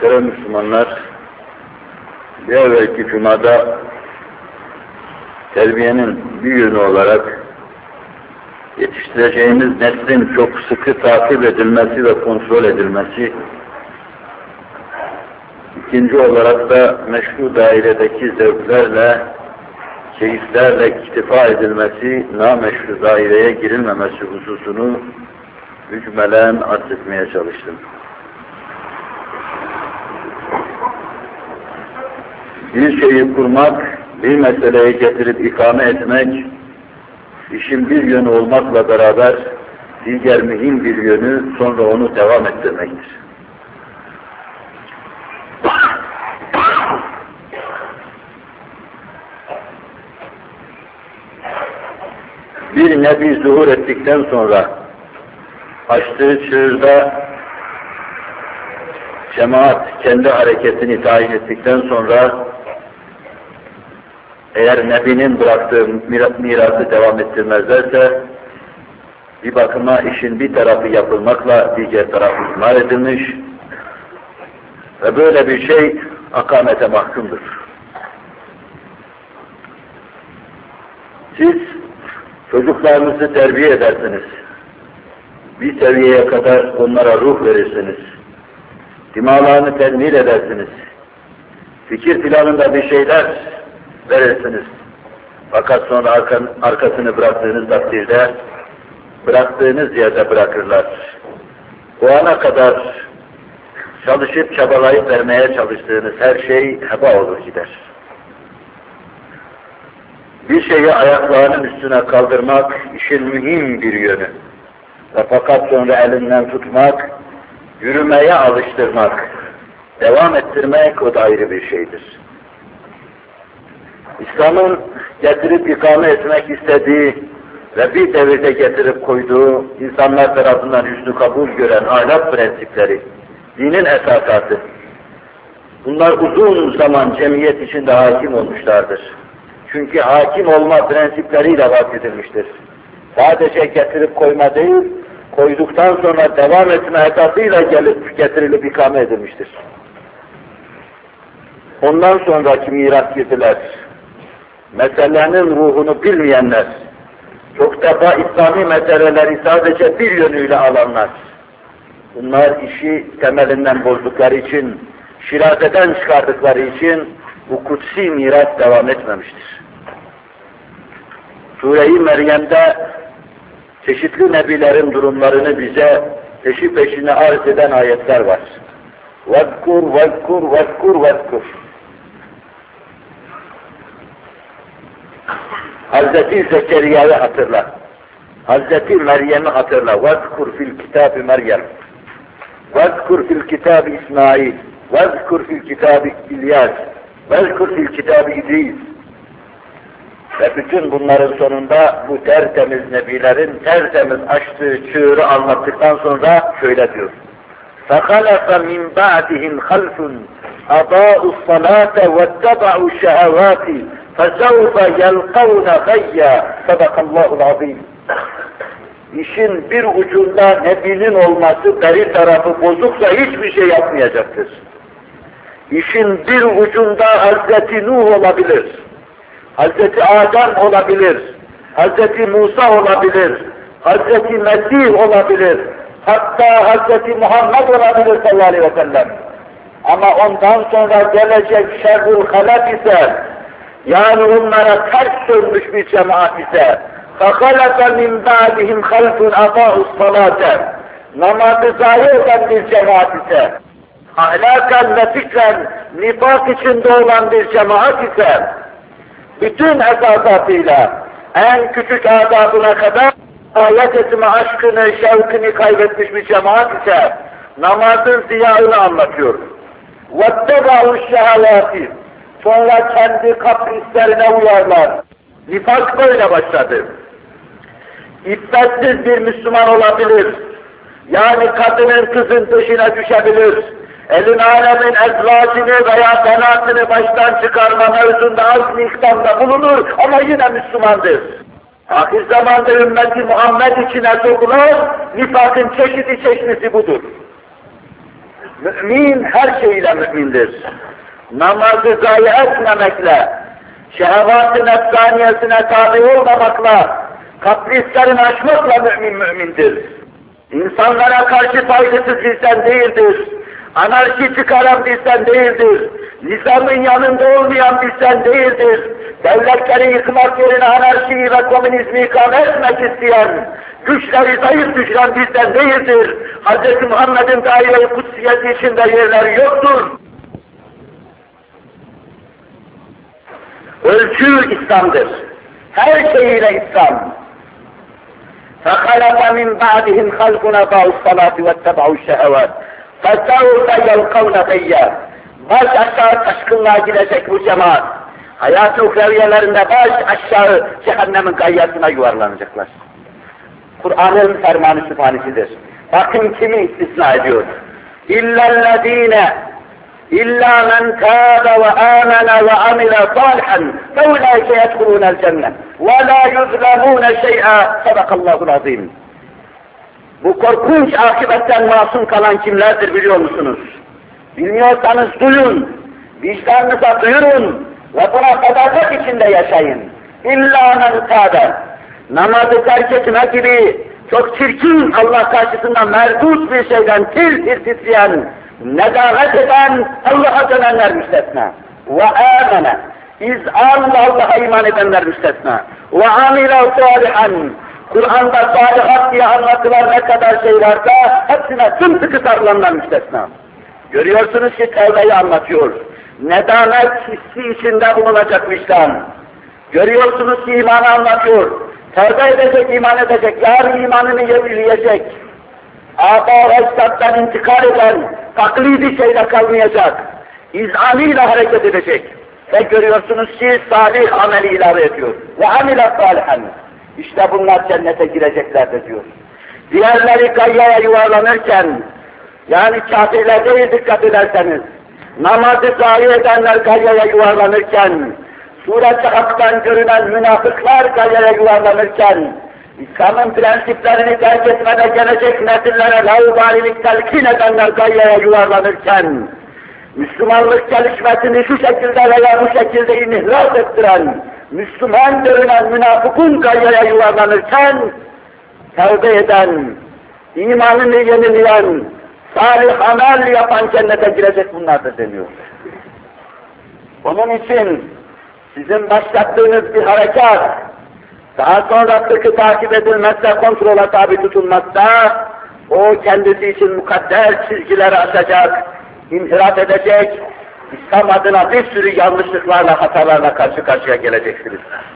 Muhterem Müslümanlar, bir evvelki cumada terbiyenin bir yönü olarak yetiştireceğimiz neslin çok sıkı takip edilmesi ve kontrol edilmesi, ikinci olarak da meşru dairedeki zevklerle, keyiflerle iktifa edilmesi, nameşru daireye girilmemesi hususunu mücmelen arz etmeye çalıştım. Bir şeyi kurmak, bir meseleyi getirip ikame etmek, işin bir yönü olmakla beraber diğer mühim bir yönü sonra onu devam ettirmektir. Bir nebi zuhur ettikten sonra açtığı çığırda cemaat kendi hareketini tayin ettikten sonra eğer nebinin bıraktığı mirası devam ettirmezlerse bir bakıma işin bir tarafı yapılmakla diğer tarafı ihmal edilmiş ve böyle bir şey akamete mahkumdur. Siz çocuklarınızı terbiye edersiniz. Bir seviyeye kadar onlara ruh verirsiniz. Dimalarını tenmir edersiniz. Fikir planında bir şeyler verirsiniz. Fakat sonra arkasını bıraktığınız takdirde bıraktığınız yerde bırakırlar. O ana kadar çalışıp çabalayıp vermeye çalıştığınız her şey heba olur gider. Bir şeyi ayaklarının üstüne kaldırmak işin mühim bir yönü. Ve fakat sonra elinden tutmak, yürümeye alıştırmak, devam ettirmek o da ayrı bir şeydir. İslam'ın getirip ikame etmek istediği ve bir devirde getirip koyduğu insanlar tarafından hüsnü kabul gören ahlak prensipleri, dinin esasatı, bunlar uzun zaman cemiyet içinde hakim olmuşlardır. Çünkü hakim olma prensipleriyle bahsedilmiştir. Sadece getirip koyma değil, koyduktan sonra devam etme esasıyla getirilip ikame edilmiştir. Ondan sonraki miras girdiler. Meselenin ruhunu bilmeyenler, çok defa İslami meseleleri sadece bir yönüyle alanlar. Bunlar işi temelinden bozdukları için, şirazeden çıkardıkları için bu kutsi miras devam etmemiştir. Sure-i Meryem'de çeşitli nebilerin durumlarını bize peşi peşine arz eden ayetler var. وَذْكُرْ وَذْكُرْ وَذْكُرْ وَذْكُرْ Hazreti Zekeriya'yı hatırla. Hazreti Meryem'i hatırla. وَذْكُرْ فِي الْكِتَابِ Meryem. وَذْكُرْ فِي الْكِتَابِ İsmail. وَذْكُرْ فِي الْكِتَابِ İlyas. وَذْكُرْ فِي الْكِتَابِ İdris. Ve bütün bunların sonunda bu tertemiz nebilerin tertemiz açtığı çığırı anlattıktan sonra şöyle diyor. فَخَلَفَ مِنْ بَعْدِهِمْ خَلْفٌ أَضَاءُوا الصَّلَاةَ وَاتَّبَعُوا الشَّهَوَاتِ فَسَوْفَ يَلْقَوْنَ غَيًّا صَدَقَ اللّٰهُ الْعَظِيمُ. İşin bir ucunda nebinin olması, beri tarafı bozuksa hiçbir şey yapmayacaktır. İşin bir ucunda Hazreti Nuh olabilir, Hazreti Adem olabilir, Hazreti Musa olabilir, Hazreti Mesih olabilir, hatta Hazreti Muhammed olabilir sallallahu aleyhi ve sellem. Ama ondan sonra gelecek şerrul halak ise, yani onlara ters dönmüş bir cemaat ise, فَخَلَفَ مِنْ بَعْدِهِمْ خَلْفٌ أَضَاءُوا الصَّلَاةَ namazı zayi eden bir cemaat ise, ahlaken ve fikren nifak içinde olan bir cemaat ise, bütün esasatıyla en küçük adabına kadar ayet etme aşkını, şevkini kaybetmiş bir cemaat ise namazın ziyağını anlatıyor. وَاتَّبَعُوا الشَّهَوَاتِ sonra kendi kaprislerine uyarlar. Nifak böyle başladı. İffetsiz bir Müslüman olabilir. Yani kadının kızın peşine düşebilir. Elin alemin ezvacını veya benatını baştan çıkarma mevzunda az miktarda bulunur ama yine Müslümandır. Ahir zamanda ümmeti Muhammed içine sokulan nifakın çeşidi çeşnisi budur. Mümin her şeyle mümindir. Namazı zayi etmemekle, şehvat-ı nefsaniyesine tabi olmamakla, kaprislerini aşmakla mümindir. İnsanlara karşı saygısız bizden değildir. Anarşi çıkaran bizden değildir. Nizamın yanında olmayan bizden değildir. Devletleri yıkmak yerine anarşiyi ve komünizmi ikame etmek isteyen, güçleri zayıf düşüren bizden değildir. Hz. Muhammed'in daire-i kutsiyeti içinde yerleri yoktur. Ölçü İslam'dır. Her şeyiyle İslam. فَخَلَفَ مِنْ بَعْدِهِمْ خَلْقٌ أَضَاعُوا الصَّلَاةَ وَاتَّبَعُوا الشَّهَوَاتِ فَسَوْفَ يَلْقَوْنَ غَيًّا. Baş aşağı taşkınlığa girecek bu cemaat. Hayat-ı uhreviyelerinde baş aşağı cehennemin gayyasına yuvarlanacaklar. Kur'an'ın fermanı sübhanesidir. Bakın kimi istisna ediyor. İllellezîne İllâ men tâbe ve âmene ve amile sâlihan feulâike yedhulûnel cennet ve lâ yuzlemûne şey'â sadakallâhul azîm. Bu korkunç akıbetten masum kalan kimlerdir biliyor musunuz? Bilmiyorsanız duyun, vicdanınıza duyurun ve buna sadakat içinde yaşayın. İllâ men tâbe. Namazı terk etme gibi çok çirkin, Allah karşısında merdut bir şeyden tir titreyen, nedamet eden, Allah'a dönenler müstesna. Ve âmene. İz'anla Allah'a iman edenler müstesna. Ve amile salihan. Kur'an'da salihat diye anlatılan ne kadar şey varsa hepsine sımsıkı sarılanlar müstesna. Görüyorsunuz ki tevbeyi anlatıyor. Nedamet hissi içinde bulunacak vicdan. Görüyorsunuz ki imanı anlatıyor. Tevbe edecek, iman edecek, yarın imanını yenileyecek. Âbâ ve ecdaddan intikal eden, taklidi şeyle kalmayacak. İz'aniyle hareket edecek. Ve görüyorsunuz ki salih ameli ilave ediyor. Ve amile salihan. İşte bunlar cennete gireceklerdir diyor. Diğerleri gayyaya yuvarlanırken, yani kafirler değil dikkat ederseniz, namazı zayi edenler gayyaya yuvarlanırken, sureti haktan görünen münafıklar gayyaya yuvarlanırken, İslam'ın prensiplerini terk etmede gelecek nesillere laubalilik telkin edenler gayyaya yuvarlanırken, Müslümanlık gelişmesini şu şekilde veya bu şekilde inhiraf ettiren, Müslüman görünen münafıkun gayyaya yuvarlanırken, tevbe eden, imanını yenileyen, salih amel yapan cennete girecek bunlardır deniyor. Onun için sizin başlattığınız bir harekat, daha sonra sıkı takip edilmezse, kontrola tabi tutulmazsa, o kendisi için mukadder çizgileri aşacak, inhiraf edecek, İslam adına bir sürü yanlışlıklarla, hatalarla karşı karşıya geleceksiniz.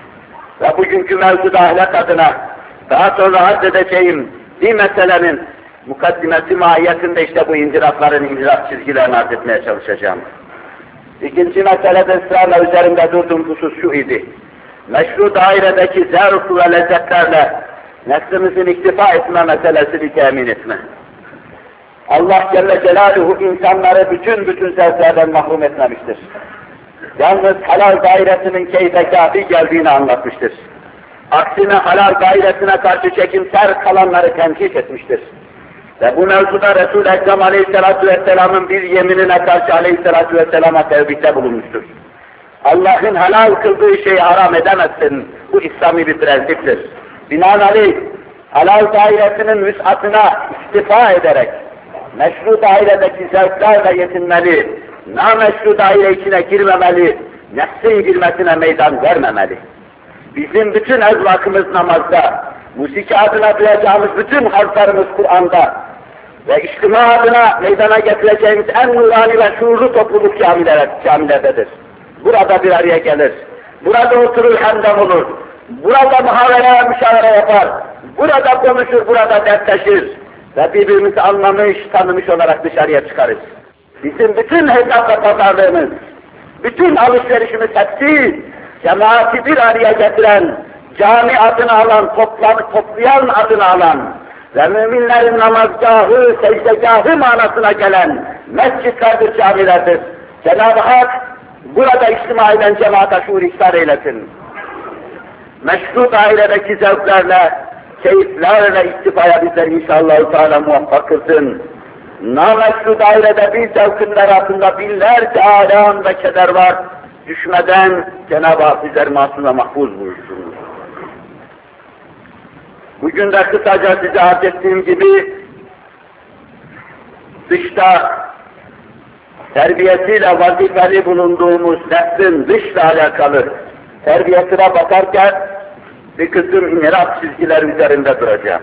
Ve bugünkü mevzuda ahlak adına, daha sonra arz edeceğim bir meselenin mukaddimesi mahiyetinde işte bu inhiraf çizgilerini arz etmeye çalışacağım. İkinci meselede ısrarla üzerinde durduğum husus şu idi. Meşru dairedeki zevk ve lezzetlerle nefsimizin iktifa etme meselesini temin etme. Allah Celle Celaluhu insanları bütün zevklerden mahrum etmemiştir. Yalnız halal dairesinin keyfe-kâfi geldiğini anlatmıştır. Aksine halal dairesine karşı çekimser kalanları tenkit etmiştir. Ve bu mevzuda Resul-i Ekrem Aleyhisselatü Vesselam'ın bir yeminine karşı Aleyhisselatü Vesselam'a tevbikte bulunmuştur. Allah'ın halal kıldığı şeyi haram edemezsin. Bu İslami bir prensiptir. Binaenaleyh halal dairesinin vüs'atına istifa ederek meşru dairedeki zevklerle yetinmeli, nameşru daire içine girmemeli, nefsin girmesine meydan vermemeli. Bizim bütün ezvakımız namazda, musiki adına duyacağımız bütün harflarımız Kur'an'da ve içtima adına meydana getireceğimiz en nurani ve şuurlu topluluk camilerdedir. Burada bir araya gelir, burada oturur hendem olur, burada muhavere müşavere yapar, burada konuşur, burada dertleşir ve birbirimizi anlamış, tanımış olarak dışarıya çıkarız. Bizim bütün hesap ve pazarlığımız, bütün alışverişimiz hepsi, cemaati bir araya getiren, cami adını alan, toplayan adını alan ve müminlerin namazgahı, secdegahı manasına gelen mescitlerdir, camilerdir. Cenab-ı Hak burada içtima eden cemaate şuur ihsar eylesin. Meşru dairedeki zevklerle, keyiflerle istifaya bizleri inşallah Teala muvaffak kılsın. Nameslu dairede bir zevkınlar altında binlerce alem ve keder var. Düşmeden Cenab-ı Hak bizleri masum ve mahfuz buyursun. Bugün de kısaca size arz ettiğim gibi dışta terbiyesiyle vazifeli bulunduğumuz neslin dışla alakalı terbiyesine bakarken bir kısım inhiraf çizgiler üzerinde duracağım.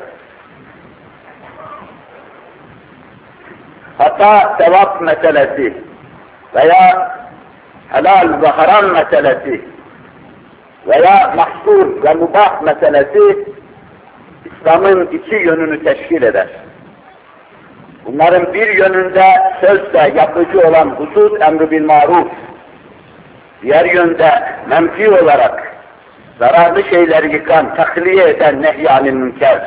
Hata, sevap meselesi veya helal ve haram meselesi veya mahsur ve mubah meselesi İslam'ın iki yönünü teşkil eder. Bunların bir yönünde sözle yapıcı olan husus emr-i bil maruf, diğer yönde menfi olarak zararlı şeyleri yıkan, tahliye eden nehy-i münker.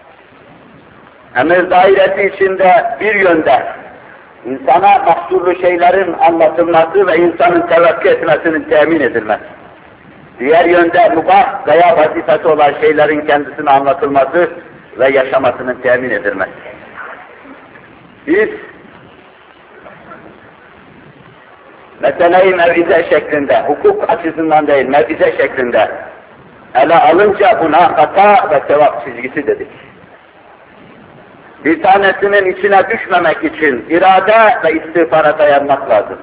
Emir dairesi içinde bir yönde insana mahsurlu şeylerin anlatılması ve insanın tevekkü etmesinin temin edilmesi. Diğer yönde mubah veya vazifesi olan şeylerin kendisine anlatılması ve yaşamasının temin edilmesi. Biz meseleyi mevize şeklinde, hukuk açısından değil, mevize şeklinde ele alınca buna hata ve sevap çizgisi dedik. Bir tanesinin içine düşmemek için irade ve istiğfara dayanmak lazım.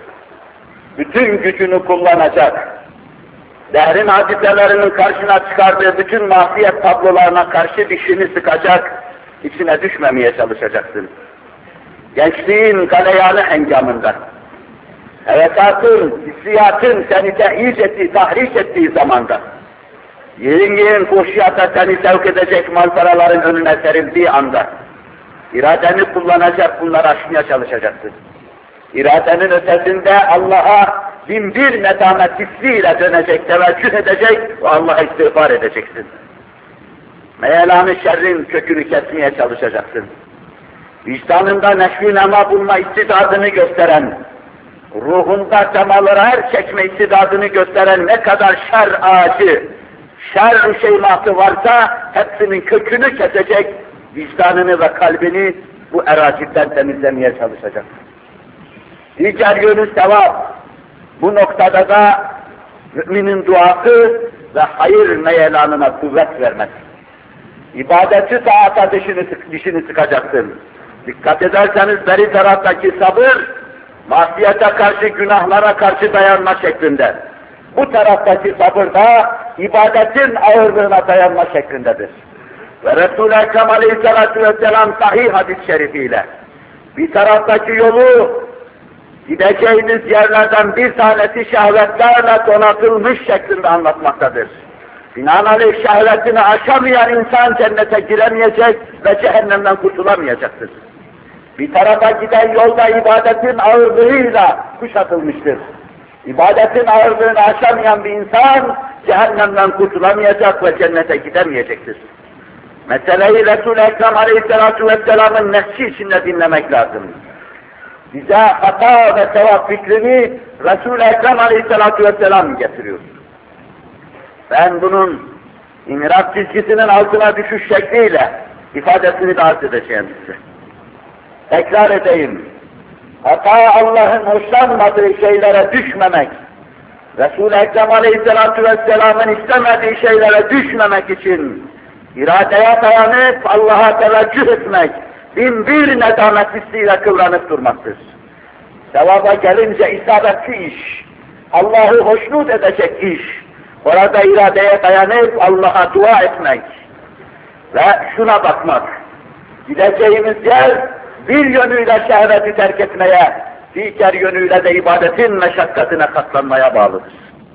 Bütün gücünü kullanacak, dehrin hadiselerinin karşına çıkardığı bütün masiyet tablolarına karşı dişini sıkacak, içine düşmemeye çalışacaksın. Gençliğin galeyanı hengamında, hevesatın, hissiyatın seni tehyiz ettiği, tahriş ettiği zamanda, yerin koşuyata seni sevk edecek manzaraların önüne serildiği anda, iradeni kullanacak, bunları aşmaya çalışacaksın. İradenin ötesinde Allah'a binbir nedamet hissiyle dönecek, teveccüh edecek ve Allah'a istiğfar edeceksin. Meyelanı şerrin kökünü kesmeye çalışacaksın. Vicdanında neşvi nema bulma istidadını gösteren, ruhunda semalara her çekme istidadını gösteren ne kadar şer ağacı, şer şeymatı varsa hepsinin kökünü kesecek, vicdanını ve kalbini bu eraziden temizlemeye çalışacak. Diğer yönü sevap. Bu noktada da müminin duası ve hayır meyelanına kuvvet vermek. İbadeti taata dişini sıkacaksın. Dikkat ederseniz beri taraftaki sabır, masiyete karşı, günahlara karşı dayanma şeklinde. Bu taraftaki sabır da ibadetin ağırlığına dayanma şeklindedir. Ve Resul-i Ekrem Aleyhisselatü Vesselam sahih hadis-i şerifiyle bir taraftaki yolu gideceğiniz yerlerden bir tanesi şehvetlerle donatılmış şeklinde anlatmaktadır. Binaenaleyh şehvetini aşamayan insan cennete giremeyecek ve cehennemden kurtulamayacaktır. Bir tarafa giden yolda ibadetin ağırlığıyla kuşatılmıştır. İbadetin ağırlığını aşamayan bir insan cehennemden kurtulamayacak ve cennete gidemeyecektir. Meseleyi Resul-i Ekrem Aleyhisselatü Vesselam'ın nefsi içinde dinlemek lazım. Bize hata ve sevap fikrini Resul-i Ekrem Aleyhisselatü Vesselam getiriyor. Ben bunun inhiraf çizgisinin altına düşüş şekliyle ifadesini de arz edeceğim size. Tekrar edeyim. Hata Allah'ın hoşlanmadığı şeylere düşmemek, Resul-i Ekrem Aleyhisselatü Vesselam'ın istemediği şeylere düşmemek için iradeye dayanıp Allah'a teveccüh etmek, binbir nedamet hissiyle kıvranıp durmaktır. Sevaba gelince isabetli iş, Allah'ı hoşnut edecek iş, orada iradeye dayanıp Allah'a dua etmek ve şuna bakmak, gideceğimiz yer bir yönüyle şehveti terk etmeye, diğer yönüyle de ibadetin meşakkatine katlanmaya bağlıdır.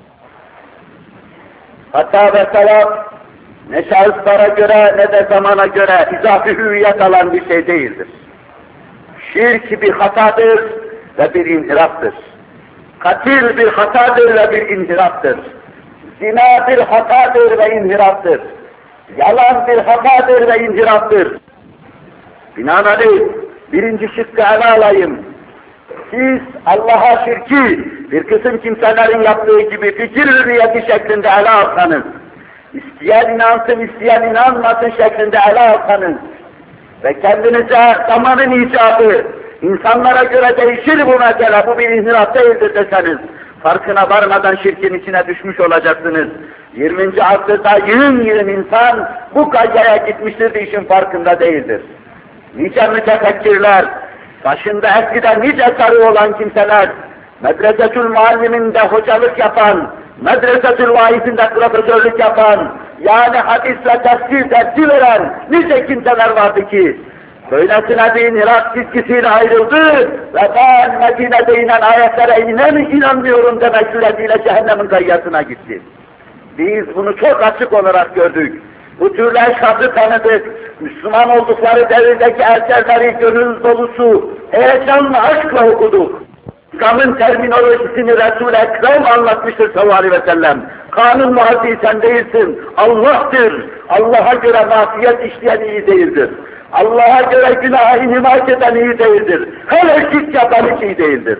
Hata ve sevap, ne şahıslara göre ne de zamana göre izafi hüviyet alan bir şey değildir. Şirk bir hatadır ve bir inhiraftır. Katil bir hatadır ve bir inhiraftır. Zina bir hatadır ve inhiraftır. Yalan bir hatadır ve inhiraftır. Binaenaleyh birinci şıkkı ele alayım. Siz Allah'a şirki bir kısım kimselerin yaptığı gibi fikir hürriyeti şeklinde ele alsanız, İsteyen inansın, isteyen inanmasın şeklinde ele alsanız, ve kendinize zamanın icabı, insanlara göre değişir bu mesele, bu bir inhiraf değildir deseniz, farkına varmadan şirkin içine düşmüş olacaksınız. 20. asırda yığın insan bu gayeye gitmiştir de işin farkında değildir. Nice mütefekkirler, başında eskiden nice sarı olan kimseler, Medresetül Muallim'inde hocalık yapan, Medresetül Vaiz'inde profesörlük yapan, yani hadis ve tefsir dersi veren nice kimseler vardı ki, böylesine bir inhiraf çizgisiyle ayrıldı ve ben Medine'de inen ayetlere inanmıyorum demek suretiyle cehennemin gayyasına gitti. Biz bunu çok açık olarak gördük. Bu türlü eşhası tanıdık. Müslüman oldukları devirdeki eserleri gönül dolusu, heyecanla, aşkla okuduk. İslam'ın terminolojisini Resul-i Ekrem anlatmıştır sallallahu aleyhi ve sellem. Kanun muhafız sen değilsin, Allah'tır. Allah'a göre masiyet işleyen iyi değildir. Allah'a göre günaha inhimak eden iyi değildir. Hele şirk yapan hiç iyi değildir.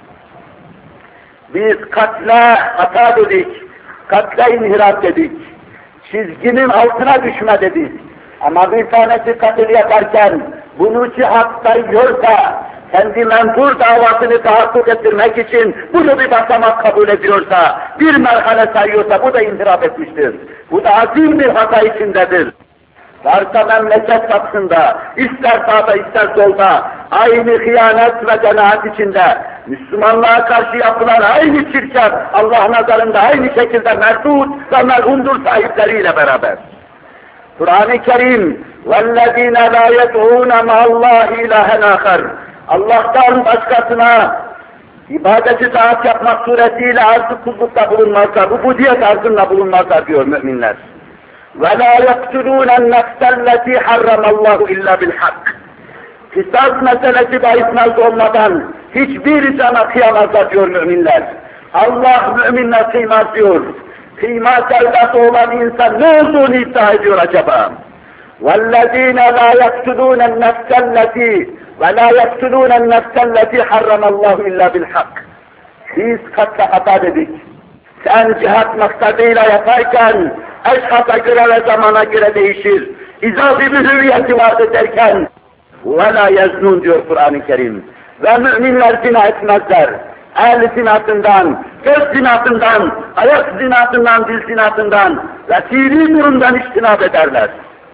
Biz katle hata dedik, katle inhiraf dedik, çizginin altına düşme dedik. Ama bir tanesi katil yaparken bunu cihatta yiyorsa, kendi menfur davasını tahakkuk ettirmek için bunu bir basamak kabul ediyorsa, bir merhale sayıyorsa bu da inhiraf etmiştir. Bu da azim bir hata içindedir. Varsa memleket kapısında, ister sağda ister solda, aynı hıyanet ve cenaat içinde, Müslümanlığa karşı yapılan aynı çirkef, Allah nazarında aynı şekilde merdut ve merhumdur sahipleriyle beraber. Kur'an-ı Kerim, وَالَّذ۪ينَ لَا يَدْعُونَ مَا اللّٰهِ اِلَٰهًا آخَرٍ Allah'tan başkasına ibadeti taat yapmak suretiyle arz-ı kullukta bulunmazlar, ubudiyet arzında bulunmazlar diyor müminler. وَلَا يَقْتُلُونَ النَّفْسَ الَّتِي حَرَّمَ اللّٰهُ اِلَّا بِالْحَقِّ Kısas meselesi bahis olmadan hiçbir cana kıyamazlar diyor müminler. Allah müminler kıymaz diyor. Kıyma sevdası olan insan ne olduğunu iddia ediyor acaba? وَالَّذ۪ينَ لَا يَقْتُلُونَ النَّفْسَ الَّتِي وَلَا يَقْتُلُونَ النَّفْسَ الَّتِي حَرَّمَ اللّٰهُ اِلَّا بِالْحَقِّ Biz katta hata dedik. Sen cihat maksadıyla yaparken eşhasa göre ve zamana göre değişir. İzafi bir hüviyeti vardır derken وَلَا يَزْنُونَ diyor Kur'an-ı Kerim. Ve müminler zina etmezler. El zinatından, göz zinatından, ayak zinatından, dil zinatından ve fiili durumdan içtinab ederler.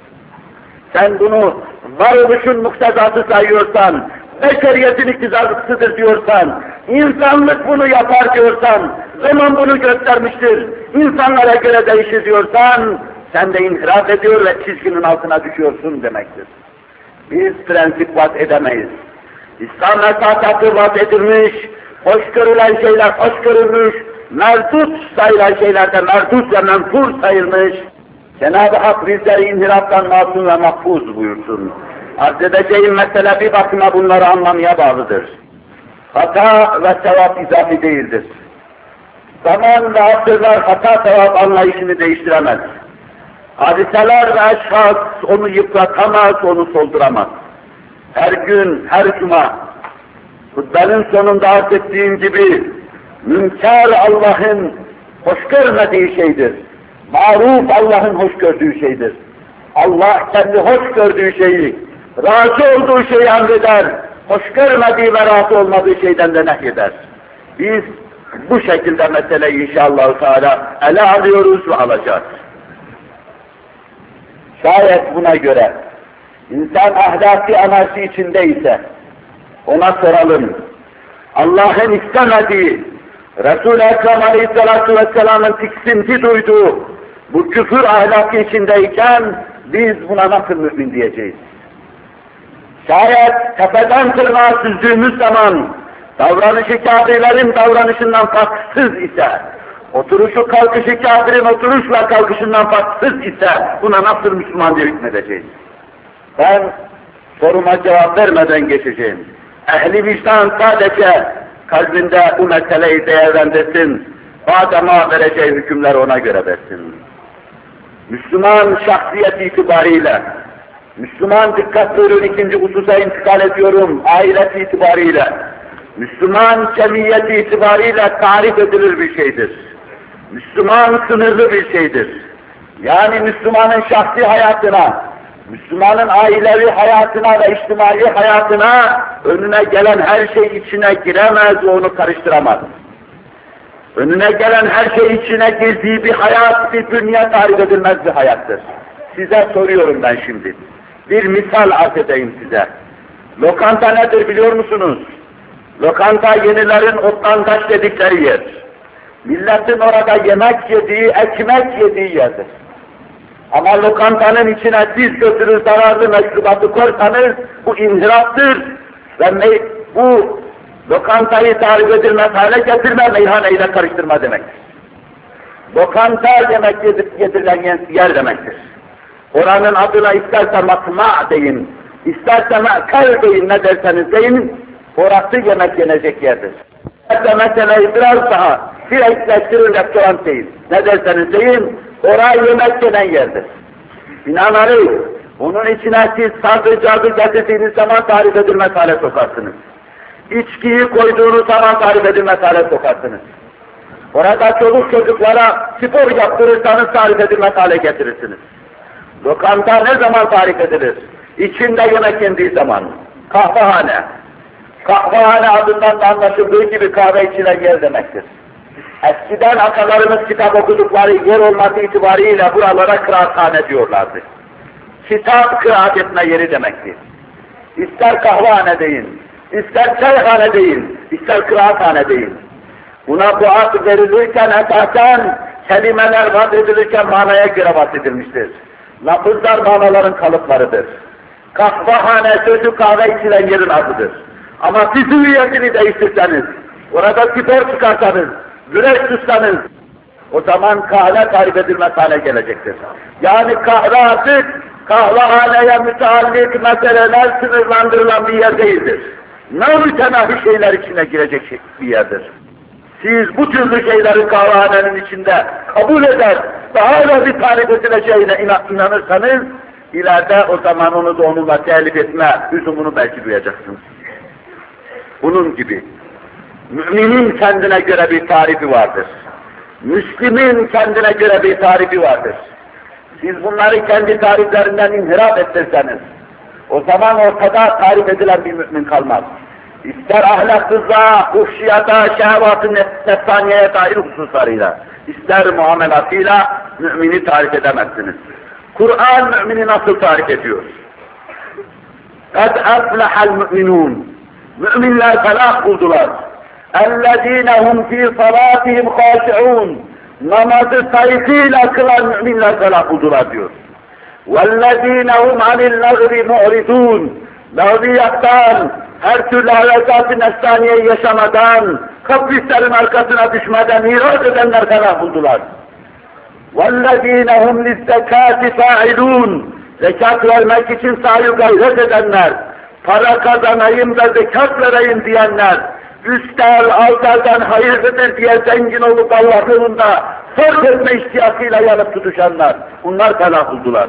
Sen bunu varoluşun muktezası sayıyorsan, beşeriyetin iktizasıdır diyorsan, insanlık bunu yapar diyorsan, zaman bunu göstermiştir, insanlara göre değişir diyorsan, sen de inhiraf ediyor ve çizginin altına düşüyorsun demektir. Biz prensip vaat edemeyiz. İslam mesafesi vaat edilmiş, hoş görülen şeyler hoş görülmüş, merdut sayılan şeylerde merdut ve menfur sayılmış. Cenab-ı Hak bizleri inhiraftan masum ve mahfuz buyursun. Arz edeceğim mesele bir bakıma bunları anlamaya bağlıdır. Hata ve sevap izafi değildir. Zaman ve asırlar hata sevap anlayışını değiştiremez. Hadiseler ve eşhas onu yıpratamaz, onu solduramaz. Her gün, her cuma, hutbenin sonunda arz ettiğim gibi, münker Allah'ın hoş görmediği şeydir. Maruf Allah'ın hoş gördüğü şeydir. Allah kendi hoş gördüğü şeyi, razı olduğu şeyi emreder, hoş görmediği ve razı olmadığı şeyden de nehyeder. Biz bu şekilde meseleyi inşallah Teala ele alıyoruz ve alacağız. Şayet buna göre insan ahlaki anarşi içindeyse ona soralım. Allah'ın istemediği, Resul-i Ekrem Aleyhisselatü Vesselam'ın tiksinti duyduğu bu küfür ahlakı içindeyken biz buna nasıl mümin diyeceğiz? Şayet tepeden tırnağa süzdüğümüz zaman davranışı kafirlerin davranışından farksız ise, oturuşu kalkışı kafirin oturuş ve kalkışından farksız ise buna nasıl Müslüman diye hükmedeceğiz? Ben soruma cevap vermeden geçeceğim. Ehli vicdan sadece kalbinde bu meseleyi değerlendirsin, Adem'a vereceği hükümler ona göre versin. Müslüman şahsiyet itibariyle, Müslüman dikkat buyurun ikinci hususa intikal ediyorum, ailesi itibariyle, Müslüman cemiyeti itibariyle tarif edilir bir şeydir. Müslüman sınırlı bir şeydir. Yani Müslümanın şahsi hayatına, Müslümanın ailevi hayatına ve içtimai hayatına önüne gelen her şey içine giremez ve onu karıştıramaz. Önüne gelen her şey içine girdiği bir hayat, bir dünya tarif edilmez bir hayattır. Size soruyorum ben şimdi. Bir misal arz edeyim size. Lokanta nedir biliyor musunuz? Lokanta yenilerin otlandaş dedikleri yer. Milletin orada yemek yediği, ekmek yediği yerdir. Ama lokantanın içine siz götürür zararlı meşrubatı koysanız bu inhiraftır ve bu lokantayı tarif edilmez hale getirme, meyhaneyle karıştırma demektir. Lokanta yemek yedirilen yer demektir. Oranın adına isterse matma deyin, isterse me'kel deyin, ne derseniz deyin, orası yemek yenecek yerdir. İsterse meseleyi biraz daha direktleştirin, restoran deyin, ne derseniz deyin, orası yemek yenen yerdir. Binaenaleyh, onun içine siz sardıcağızı getirdiğiniz zaman tarif edilmez hale sokarsınız. İçkiyi koyduğunuz zaman tarif edilmez hale sokarsınız. Orada çoluk çocuklara spor yaptırırsanız tarif edilmez hale getirirsiniz. Lokanta ne zaman tarif edilir? İçinde yemek yendiği zaman. Kahvehane. Kahvehane adından da anlaşıldığı gibi kahve içilen yer demektir. Eskiden atalarımız kitap okudukları yer olması itibariyle buralara kıraathane diyorlardı. Kitap kıraat etme yeri demektir. İster kahvehane deyin, ister çayhane deyin, ister kıraathane deyin. Buna bu ad verilirken esasen kelimeler vadedilirken manaya göre bahsedilmiştir. Lafızlar manaların kalıplarıdır. Kahvehane sözü kahve içilen yerin adıdır. Ama siz hüviyetini değiştirseniz, orada spor çıkarsanız, güreş tutsanız, o zaman kahve tarif edilmez hale gelecektir. Yani kahve artık kahvehaneye müteallik meseleler sınırlandırılan bir yer değildir. Namütenahi şeyler içine girecek bir yerdir. Siz bu türlü şeylerin kahvehanenin içinde kabul eder ve hala bir tarif edileceğine inanırsanız, ileride o zaman onu da onunla telif etme lüzumunu belki duyacaksınız. Bunun gibi, müminin kendine göre bir tarifi vardır. Müslimin kendine göre bir tarifi vardır. Siz bunları kendi tariflerinden inhiraf ettirseniz, o zaman ortada tarif edilen bir mümin kalmaz. İster ahlaksızlığa, fuhşiyata, şehvat-ı nefsaniyeye dair hususlarıyla, ister muamelatıyla mümini tarif edemezsiniz. Kur'an mümini nasıl tarif ediyor? قَدْ أَفْلَحَ الْمُؤْمِنُونَ Müminler felah buldular. اَلَّذ۪ينَ هُمْ ف۪ي صَلَاتِهِمْ خَاشِعُونَ Namazı saygıyla kılan müminler felah buldular diyor. وَالَّذ۪ينَ هُمْ عَنِ اللَّغْرِ مُعْرِضُونَ Lağviyattan, her türlü hayatı nefsaniyeyi yaşamadan, kaprislerin arkasına düşmeden irad edenler felah buldular. وَالَّذ۪ينَ هُمْ لِلزَّكَاتِ فَاعِلُونَ Zekat vermek için sahi gayret edenler, para kazanayım da zekat vereyim diyenler, üstel, altardan hayırlıdır diye zengin olup Allah yolunda sarf etme ihtiyacıyla yanıp tutuşanlar, bunlar felah buldular.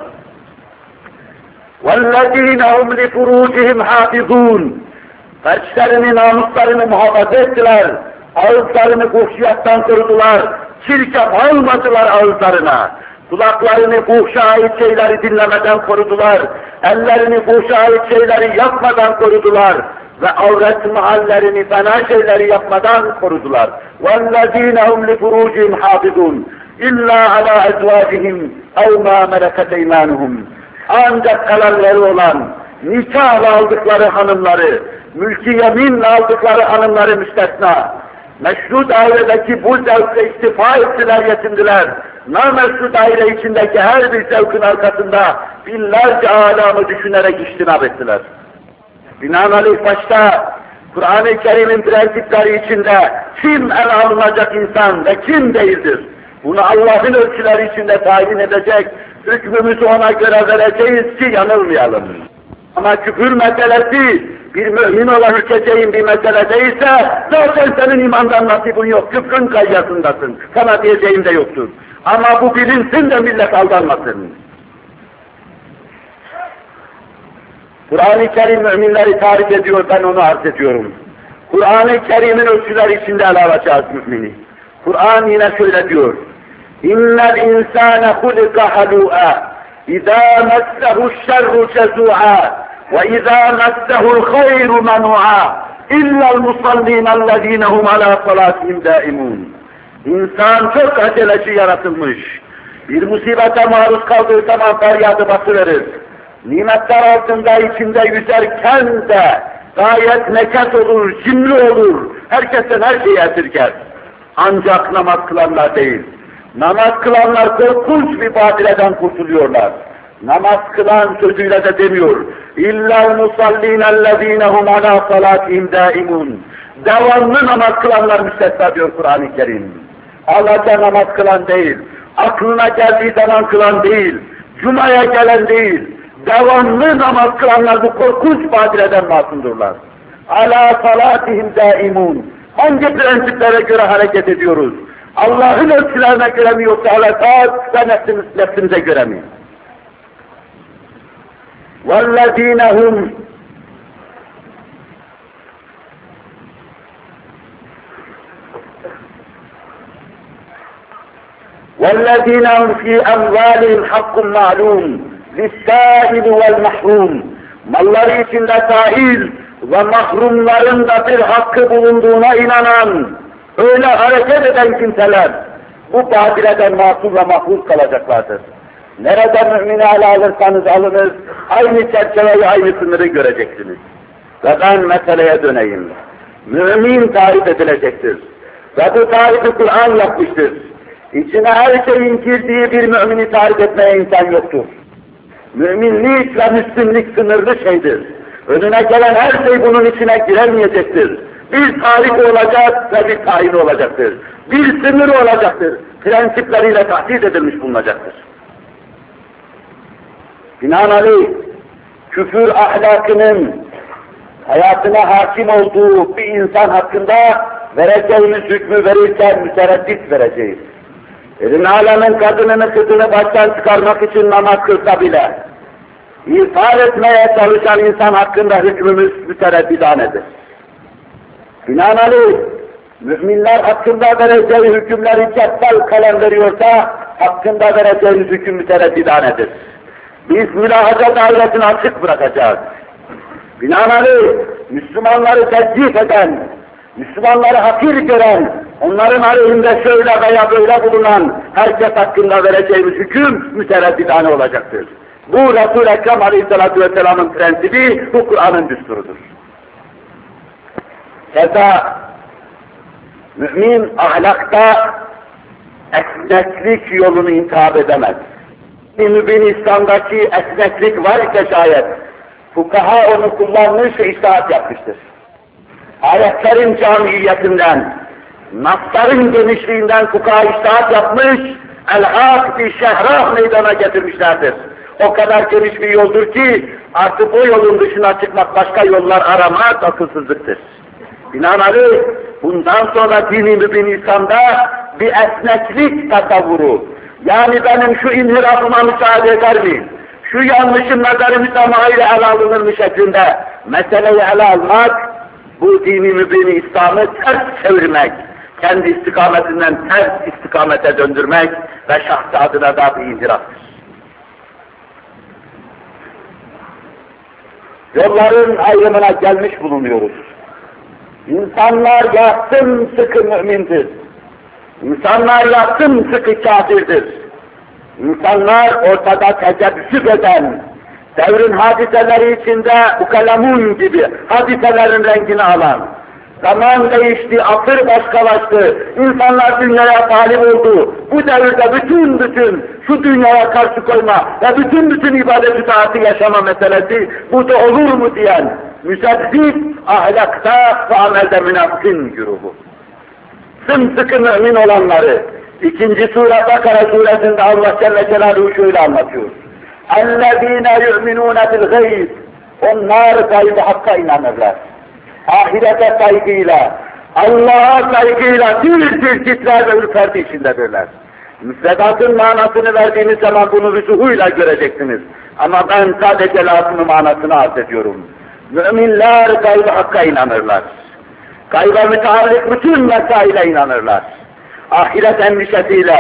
وَالَّذ۪ينَ هُمْ لِفُرُوجِهِمْ حَافِظُونَ Ferçlerini, namuslarını muhafaza ettiler, ağızlarını fuhşiyattan korudular, çirkef almadılar ağızlarına, kulaklarını fuhşa ait şeyleri dinlemeden korudular, ellerini fuhşa ait şeyleri yapmadan korudular ve avret mahallerini, fena şeyleri yapmadan korudular. وَالَّذ۪ينَ هُمْ لِفُرُوجِهِمْ حَافِظُونَ اِلَّا عَلَى اَزْوَاجِهِمْ اَوْ مَا مَلَكَتْ اَيْمَانُهُمْ Ancak kalanları olan, nikahla aldıkları hanımları, mülki yeminle aldıkları hanımları müstesna, meşru dairedeki bu zevkle istifa ettiler, yetindiler. Nameşru daire içindeki her bir zevkin arkasında binlerce alamı düşünerek iştinab ettiler. Binaenaleyh başta Kur'an-ı Kerim'in prensipleri içinde kim el alınacak insan ve kim değildir? Bunu Allah'ın ölçüleri içinde tayin edecek, hükmümüzü ona göre vereceğiz ki yanılmayalım. Ama küfür meselesi bir mümin olan ülkeceğin bir mesele değilse, zaten senin imandan nasibin yok, küfrün kayyasındasın, sana diyeceğim de yoktur. Ama bu bilinsin de millet aldanmasın. Kur'an-ı Kerim müminleri tarif ediyor, ben onu arz ediyorum. Kur'an-ı Kerim'in ölçüleri içinde ele alacağız mümini. Kur'an yine şöyle diyor, İnnel insâne hulika halû'a İzâ messehu'ş-şerru cezû'a ve izâ messehu'l-hayru menû'a illa'l musallînellezîne hum alâ salâtihim dâimûn. İnsan çok aceleci yaratılmış. Bir musibete maruz kaldığı zaman feryadı basıverir. Nimetler altında içinde yüzerken de gayet nekat olur, cimri olur. Herkesten her şeyi esirger. Ancak namaz kılanlar değil. Namaz kılanlar korkunç bir badileden kurtuluyorlar. Namaz kılan sözüyle de demiyor. İllâ musallînellezînehum alâ salâtihim dâimûn. Devamlı namaz kılanlar müstesna diyor Kur'an-ı Kerim. Allah'ta namaz kılan değil. Aklına geldiği zaman kılan değil. Cuma'ya gelen değil. Devamlı namaz kılanlar bu korkunç badileden masumdurlar. Alâ salâtihim dâimûn. Hangi prensiplere göre hareket ediyoruz? Allah'ın ölçülerine göre mi yoksa halakat ve nefsimize göre mi? وَالَّذ۪ينَ هُمْ وَالَّذ۪ينَ هُمْ ف۪ي اَمْوَالِهِمْ حَقٌّ مَعْلُومٌ لِلسَّائِلِ وَالْمَحْرُومِ. Malları içinde sahil ve mahrumların da bir hakkı bulunduğuna inanan, öyle hareket eden kimseler bu badileden masum ve mahfuz kalacaklardır. Nerede mümini ele alırsanız alınız, aynı çerçeveyi, aynı sınırı göreceksiniz. Ve ben meseleye döneyim. Mümin tarif edilecektir. Ve bu tarifi Kur'an yapmıştır. İçine her şeyin girdiği bir mümini tarif etmeye imkan yoktur. Müminlik ve Müslümlük sınırlı şeydir. Önüne gelen her şey bunun içine giremeyecektir. Bir tarif olacak ve bir tayin olacaktır. Bir sınır olacaktır. Prensipleriyle tahdid edilmiş bulunacaktır. Binaenaleyh, küfür ahlakının hayatına hakim olduğu bir insan hakkında vereceğimiz hükmü verirken mütereddit vereceğiz. Elin alemin kadınını kızını baştan çıkarmak için namaz kılsa bile, İhbar etmeye çalışan insan hakkında hükmümüz mütereddidanedir. Binaenaleyh, müminler hakkında vereceği hükümleri cetvel kalem veriyorsa, hakkında vereceğimiz hüküm mütereddidanedir. Biz mülahaza dairesini açık bırakacağız. Binaenaleyh, Müslümanları tezcih eden, Müslümanları hakir gören, onların aleyhinde şöyle veya böyle bulunan herkes hakkında vereceğimiz hüküm mütereddidane olacaktır. Bu Resul-i Ekrem Aleyhisselatü Vesselam'ın prensibi, bu Kur'an'ın düsturudur. Keza mümin ahlakta esneklik yolunu intihap edemez. Mübin İslam'daki esneklik var ise şayet, fukaha onu kullanmış ve itaat yapmıştır. Ayetlerin camiyetinden, nasların genişliğinden fukaha itaat yapmış, el-hak bir şehrah meydana getirmişlerdir. O kadar geniş bir yoldur ki, artık o yolun dışına çıkmak, başka yollar aramak akılsızlıktır. Binaenaleyh, bundan sonra dini mübin İslam'da bir esneklik tasavvuru, yani benim şu inhirafıma müsaade eder mi? Şu yanlışım nazarı müsamahayla ele alınır mı şeklinde meseleyi ele almak, bu dini mübin İslam'ı ters çevirmek, kendi istikametinden ters istikamete döndürmek ve şahsı adına da bir inhiraftır. Yolların ayrımına gelmiş bulunuyoruz. İnsanlar yatsın sıkı mümindir. İnsanlar yatsın sıkı kafirdir. İnsanlar ortada tecebbüs eden, devrin hadiseleri içinde ukalamun gibi hadiselerin rengini alan, zaman değişti, asır başkalaştı, insanlar dünyaya talip oldu. Bu devirde bütün şu dünyaya karşı koyma ve bütün ibadet-i taati yaşama meselesi burada olur mu diyen müseddit ahlakta ve amelde münafıkın güruhu. Sımsıkı mümin olanları 2. sure Bakara suresinde Allah Celle Celaluhu şöyle anlatıyor. اَلَّذ۪ينَ يُؤْمِنُونَ بِالْغَيْبِ Onlar gaybı hakka inanırlar. Ahirete saygıyla, Allah'a saygıyla tir titrer ve ürperti içindedirler. Müfredatın manasını verdiğiniz zaman bunu vüzuhuyla göreceksiniz. Ama ben sadece lazımı manasını arz ediyorum. Müminler gaybı hakka inanırlar. Gayba müteallik bütün mesaile inanırlar. Ahiret endişesiyle,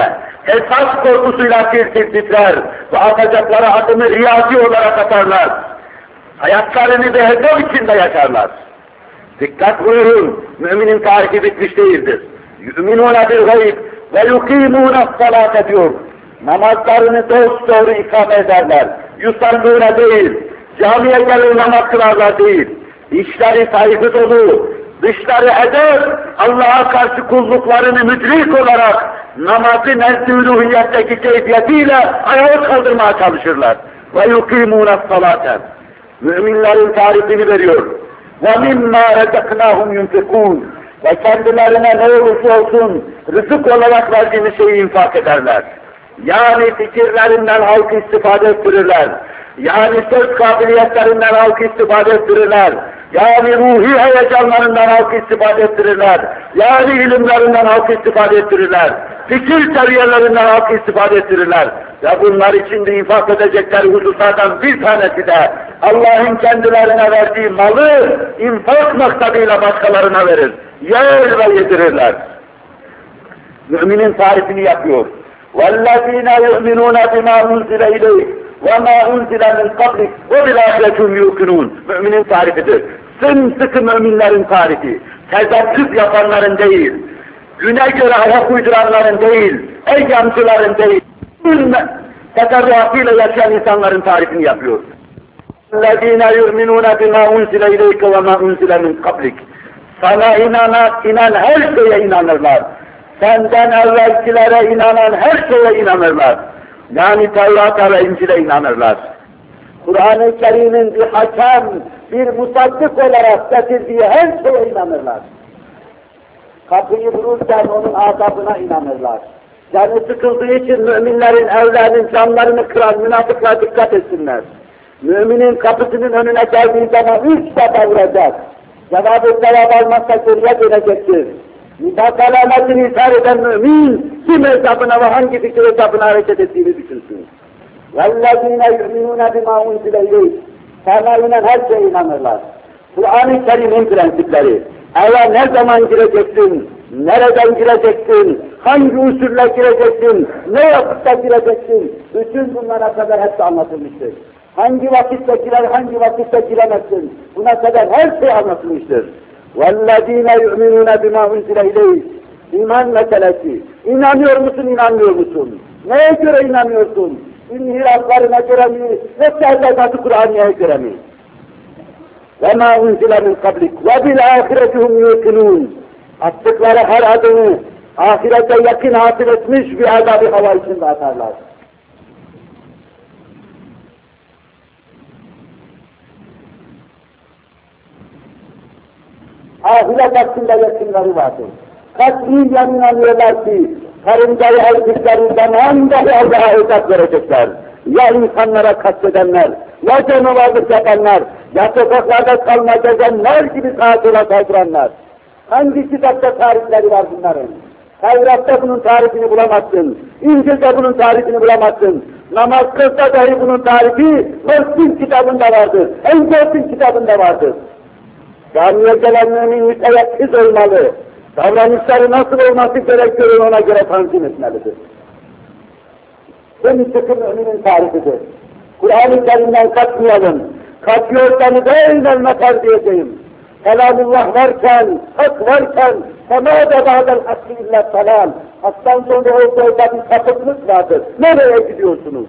esas korkusuyla tir titrer ve atacakları adımı riyazi olarak atarlar. Hayatlarını bir hedef içinde yaşarlar. Dikkat buyurun, müminin tarihi bitmiş değildir. Yu'minûne bil gayb ve yukîmûne salâte diyor. Namazlarını dosdoğru ikame ederler. Yusallûne değil, camiye gelir namaz kılarlar değil. İçleri saygı dolu, dışları edep, Allah'a karşı kulluklarını müdrik olarak namazı nezdûluhiyetteki keyfiyetiyle ayağa kaldırmaya çalışırlar. Ve yukîmûne salâte. Müminlerin tarifini veriyor. وَمِمَّا رَزَقْنَاهُمْ يُنْفِقُونَ Ve kendilerine ne olursa olsun rızık olarak verdiğimiz şeyi infak ederler. Yani fikirlerinden halkı istifade ettirirler. Yani söz kabiliyetlerinden halkı istifade ettirirler. Yani ruhi heyecanlarından halkı istifade ettirirler. Yani ilimlerinden halkı istifade ettirirler. Fikir seviyelerinden halkı istifade ettirirler. Ve bunlar için de infak edecekleri hususlardan bir tanesi de Allah'ın kendilerine verdiği malı infak maksadıyla başkalarına verir. Yer ve yedirirler. Müminin tarifini yapıyor. وَالَّذ۪ينَ يُؤْمِنُونَ بِمَا أُنْزِلَ اِلَيْهِ وَمَا أُنْزِلَ مِنْ قَبْلِكَ وَبِالْآخِرَةِ يُوقِنُونَ Müminin tarifidir. Sımsıkı müminlerin tarifi. Tezekküp yapanların değil, güne göre ayak uyduranların değil, eyyamcıların değil, teferruatıyla yaşayan insanların tarifini yapıyor. اَلَّذ۪ينَ يُؤْمِنُونَ بِمَا أُنْزِلَ اِلَيْكَ وَمَا أُنْزِلَ مِنْ قَبْلِكَ Sana inan her şeye inanırlar. Senden evvelkilere inanan her şeye inanırlar. Yani Tevrat'a ve İncil'e inanırlar. Kur'an-ı Kerim'in bir hakem, bir musaddık olarak getirdiği her şeye inanırlar. Kapıyı vururken onun adabına inanırlar. Canı sıkıldığı için müminlerin evlerinin camlarını kıran münafıklar dikkat etsinler. Müminin kapısının önüne geldiği zaman 3 defa vuracak. Cevabı cevap almazsa geriye dönecektir. Nifak alametini ishar eden mümin, kim hesabına ve hangi fikir hesabına hareket ettiğini düşünsün. وَالَّذ۪ينَ يُؤْمِنُونَ بِمَا اُنْزِلَ اِلَيْهِ Sana inen her şeye inanırlar. Kur'an-ı Kerim'in prensipleri. Eve ne zaman gireceksin, nereden gireceksin, hangi usulle gireceksin, ne vakitte gireceksin, bütün bunlara kadar hepsi anlatılmıştır. Hangi vakitte girer, hangi vakitte giremezsin, buna kadar her şey anlatılmıştır. وَالَّذ۪ينَ يُؤْمِنُونَ بِمَا اُنْزِلَ اِلَيْهِ İman meselesi. İnanıyor musun, inanmıyor musun? Neye göre inanıyorsun? İnhiraflarına göre mi, yoksa evladatı Kur'an'ya göre mi? وَمَا اُنْزِلَ مِنْ قَبْلِكَ وَبِالْآخِرَةِ هُمْ يُوقِنُونَ Attıkları her adımı ahirete yakın hasıl etmiş bir azab-ı hava içinde atarlar. Ahiret hakkında yakınları vardır. Katiyen inanıyorlar ki karıncayı öldükleri zaman dahi Allah'a hesap verecekler. Ya insanlara kastedenler, ya canavarlık yapanlar, ya sokaklarda kalmaca edenler gibi sağa sola saydıranlar. Hangi kitapta tarifleri var bunların? Tevrat'ta bunun tarifini bulamazsın. İncil'de bunun tarifini bulamazsın. Namaz kılsa dahi bunun tarifi Mescid kitabında vardır. Engelsin kitabında vardır. Camiye gelen mümin müteyakkız olmalı. Davranışları nasıl olması gerekiyor ona göre tanzim etmelidir. Sımsıkı müminin tarifidir. Kur'an-ı Kerim'den kaçmayalım. Kaçıyorsanız aynen metal diyeceğim. Kelamullah varken, hak varken, semâde ba'del hakkı illa selam. Hak'tan sonra orada bir sapıklık vardır. Nereye gidiyorsunuz?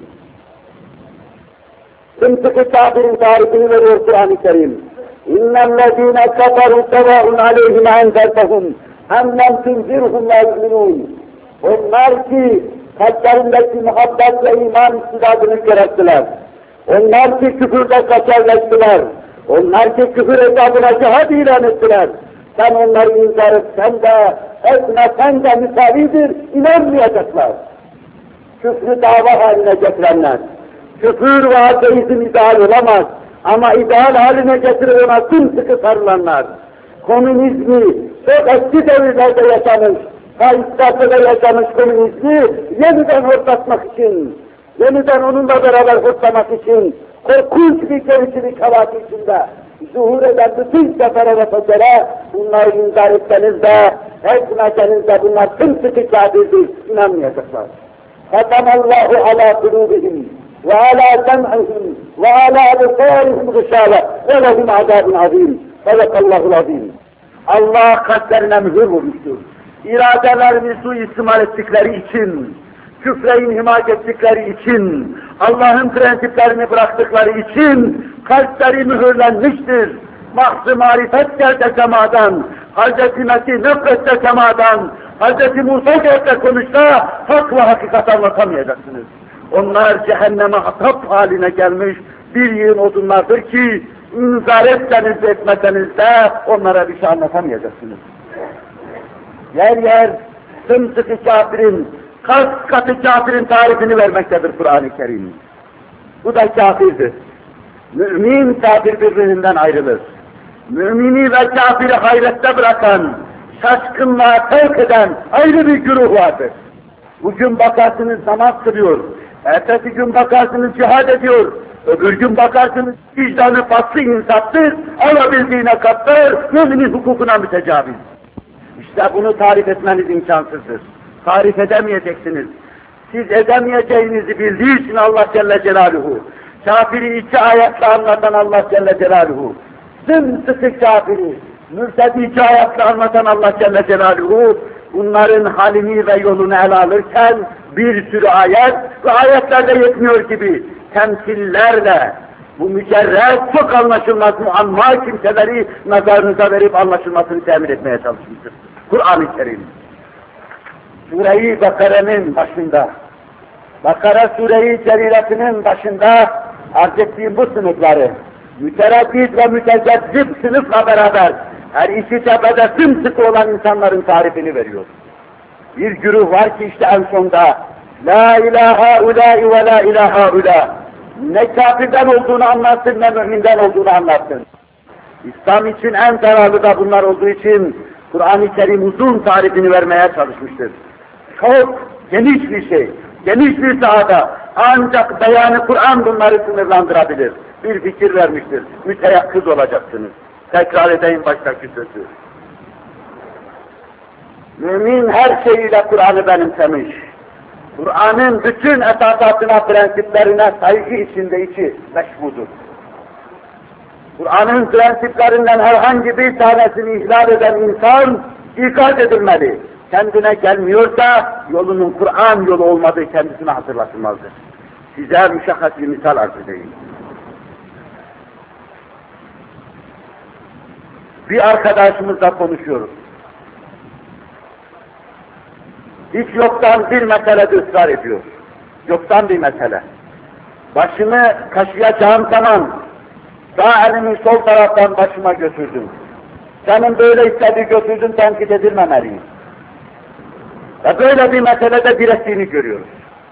Sımsıkı kafirin tarifini veriyor Kur'an-ı Kerim. İnnellezîne keferû sevâun aleyhim endertehum emmem tunzirhum la yu'minûn. Onlar ki kalplerindeki muhabbet ve iman istidadını gerektiler. Onlar ki küfürde kaçarlaştılar. Onlar ki küfür hesabına cihad ilan ettiler. Sen onları inkar etsen de, etmesen de müsavidir, inanmayacaklar. Küfrü dava haline getirenler. Küfür ve ateizm ideal olamaz. Ama ideal haline getirir ona sımsıkı sarılanlar. Komünizmi çok eski devirlerde yaşamış, İstas'ta yaşamış komünizmi yeniden hortlatmak için, yeniden onunla beraber hortlamak için, korkunç bir gericilik havası içinde zuhur eden bütün sefere ve fecere bunları inkar etseniz de, etmeseniz de bunlar sımsıkı kâdirdir, inanmayacaklar. ختم الله على قلوبهم وعلى سمعهم وعلى أبصارهم غشاوة ولهم عذاب عظيم. Sadakallahul azim. Allah kalplerine mühür vurmuştur. İradelerini suistimal ettikleri için, küfre inhimak ettikleri için, Allah'ın prensiplerini bıraktıkları için kalpleri mühürlenmiştir. Mahz-ı marifet gelse semadan, Hz. Mesih nefretse semadan, Hz. Musa gelse konuşsa hak ve hakikat anlatamayacaksınız. Onlar cehenneme hatap haline gelmiş bir yığın odunlardır ki inzar etseniz de etmeseniz de onlara bir şey anlatamayacaksınız. Yer yer sımsıkı kafirin, kas katı kafirin tarifini vermektedir Kur'an-ı Kerim. Bu da kafirdir. Mümin kafir birbirinden ayrılır. Mümini ve kafiri hayrette bırakan, şaşkınlığa terk eden ayrı bir güruh vardır. Bugün bakarsınız namaz kılıyor, ertesi gün bakarsınız cihad ediyor, öbür gün bakarsınız vicdanı faslı insattır, alabildiğine katlar, müminin hukukuna mütecaviz. İşte bunu tarif etmeniz imkansızdır. Tarif edemeyeceksiniz. Siz edemeyeceğinizi bildiği için Allah Celle Celaluhu, kafiri iki ayetle anlatan Allah Celle Celaluhu, sımsıkı kafiri, mürtedi iki ayetle anlatan Allah Celle Celaluhu, bunların halini ve yolunu ele alırken bir sürü ayet ve ayetlerde yetmiyor gibi temsillerle bu mücerred çok anlaşılmaz muamma kimseleri nazarınıza verip anlaşılmasını temin etmeye çalışmıştır. Kur'an-ı Kerim. Sure-i Bakara'nın başında, Bakara Sure-i Celile'sinin başında arz ettiğim bu sınıfları, mütereddit ve mütezezzip sınıfla beraber her iki tepede sımsıkı olan insanların tarifini veriyor. Bir güruh var ki işte en sonda La ilahe ulâi ve la ilahe ulâ. Ne kafirden olduğunu anlatsın, ne müminden olduğunu anlatsın. İslam için en zararlı da bunlar olduğu için Kur'an-ı Kerim uzun tarifini vermeye çalışmıştır. Çok geniş bir şey, geniş bir sahada ancak beyanı Kur'an bunları sınırlandırabilir. Bir fikir vermiştir, müteyakkız olacaksınız. Tekrar edeyim baştaki sözü. Mümin her şeyiyle Kur'an'ı benimsemiş. Kur'an'ın bütün esasatına, prensiplerine saygı içinde içi meşbudur. Kur'an'ın prensiplerinden herhangi bir tanesini ihlal eden insan ikaz edilmeli. Kendine gelmiyorsa yolunun Kur'an yolu olmadığı kendisine hatırlatılmalıdır. Size müşakkatli bir misal arz edeyim. Bir arkadaşımızla konuşuyoruz. Hiç yoktan bir meselede ısrar ediyor. Yoktan bir mesele. Başımı kaşıyacağım zaman sağ elimi sol taraftan başıma götürdüm. Senin böyle istediği götürdün, tenkit edilmemeliyim. Ve böyle bir meselede direttiğini görüyoruz.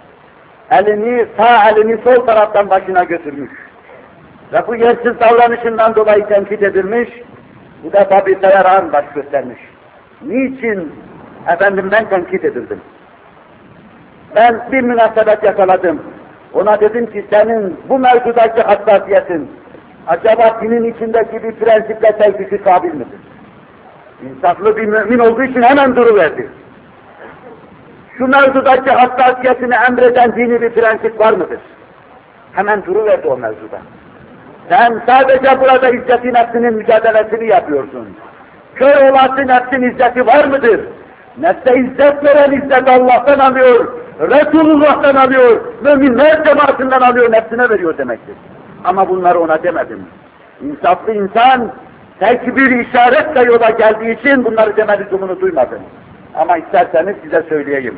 Sağ elini sol taraftan başına götürmüş. Ve bu yersiz davranışından dolayı tenkit edilmiş, bu defa bir sayarağın baş göstermiş. Niçin? Efendim ben tenkit edildim. Ben bir münasebet yakaladım. Ona dedim ki senin bu mevzudaki hassasiyetin acaba dinin içindeki bir prensiple tevkisi kabil midir? İnsaflı bir mümin olduğu için hemen duruverdi. Şu mevzudaki hassasiyetini emreden dini bir prensip var mıdır? Hemen duruverdi o mevzuda. Sen sadece burada izzet-i nefsinin mücadelesini yapıyorsun. Kör olası nefsin izzeti var mıdır? Nefse izzet veren izzet Allah'tan alıyor, Resulullah'tan alıyor, müminler cemaatinden alıyor, nefsine veriyor demektir. Ama bunları ona demedim. İnsaflı insan tek bir işaretle yola geldiği için bunları deme lüzumunu duymadım. Ama isterseniz size söyleyeyim.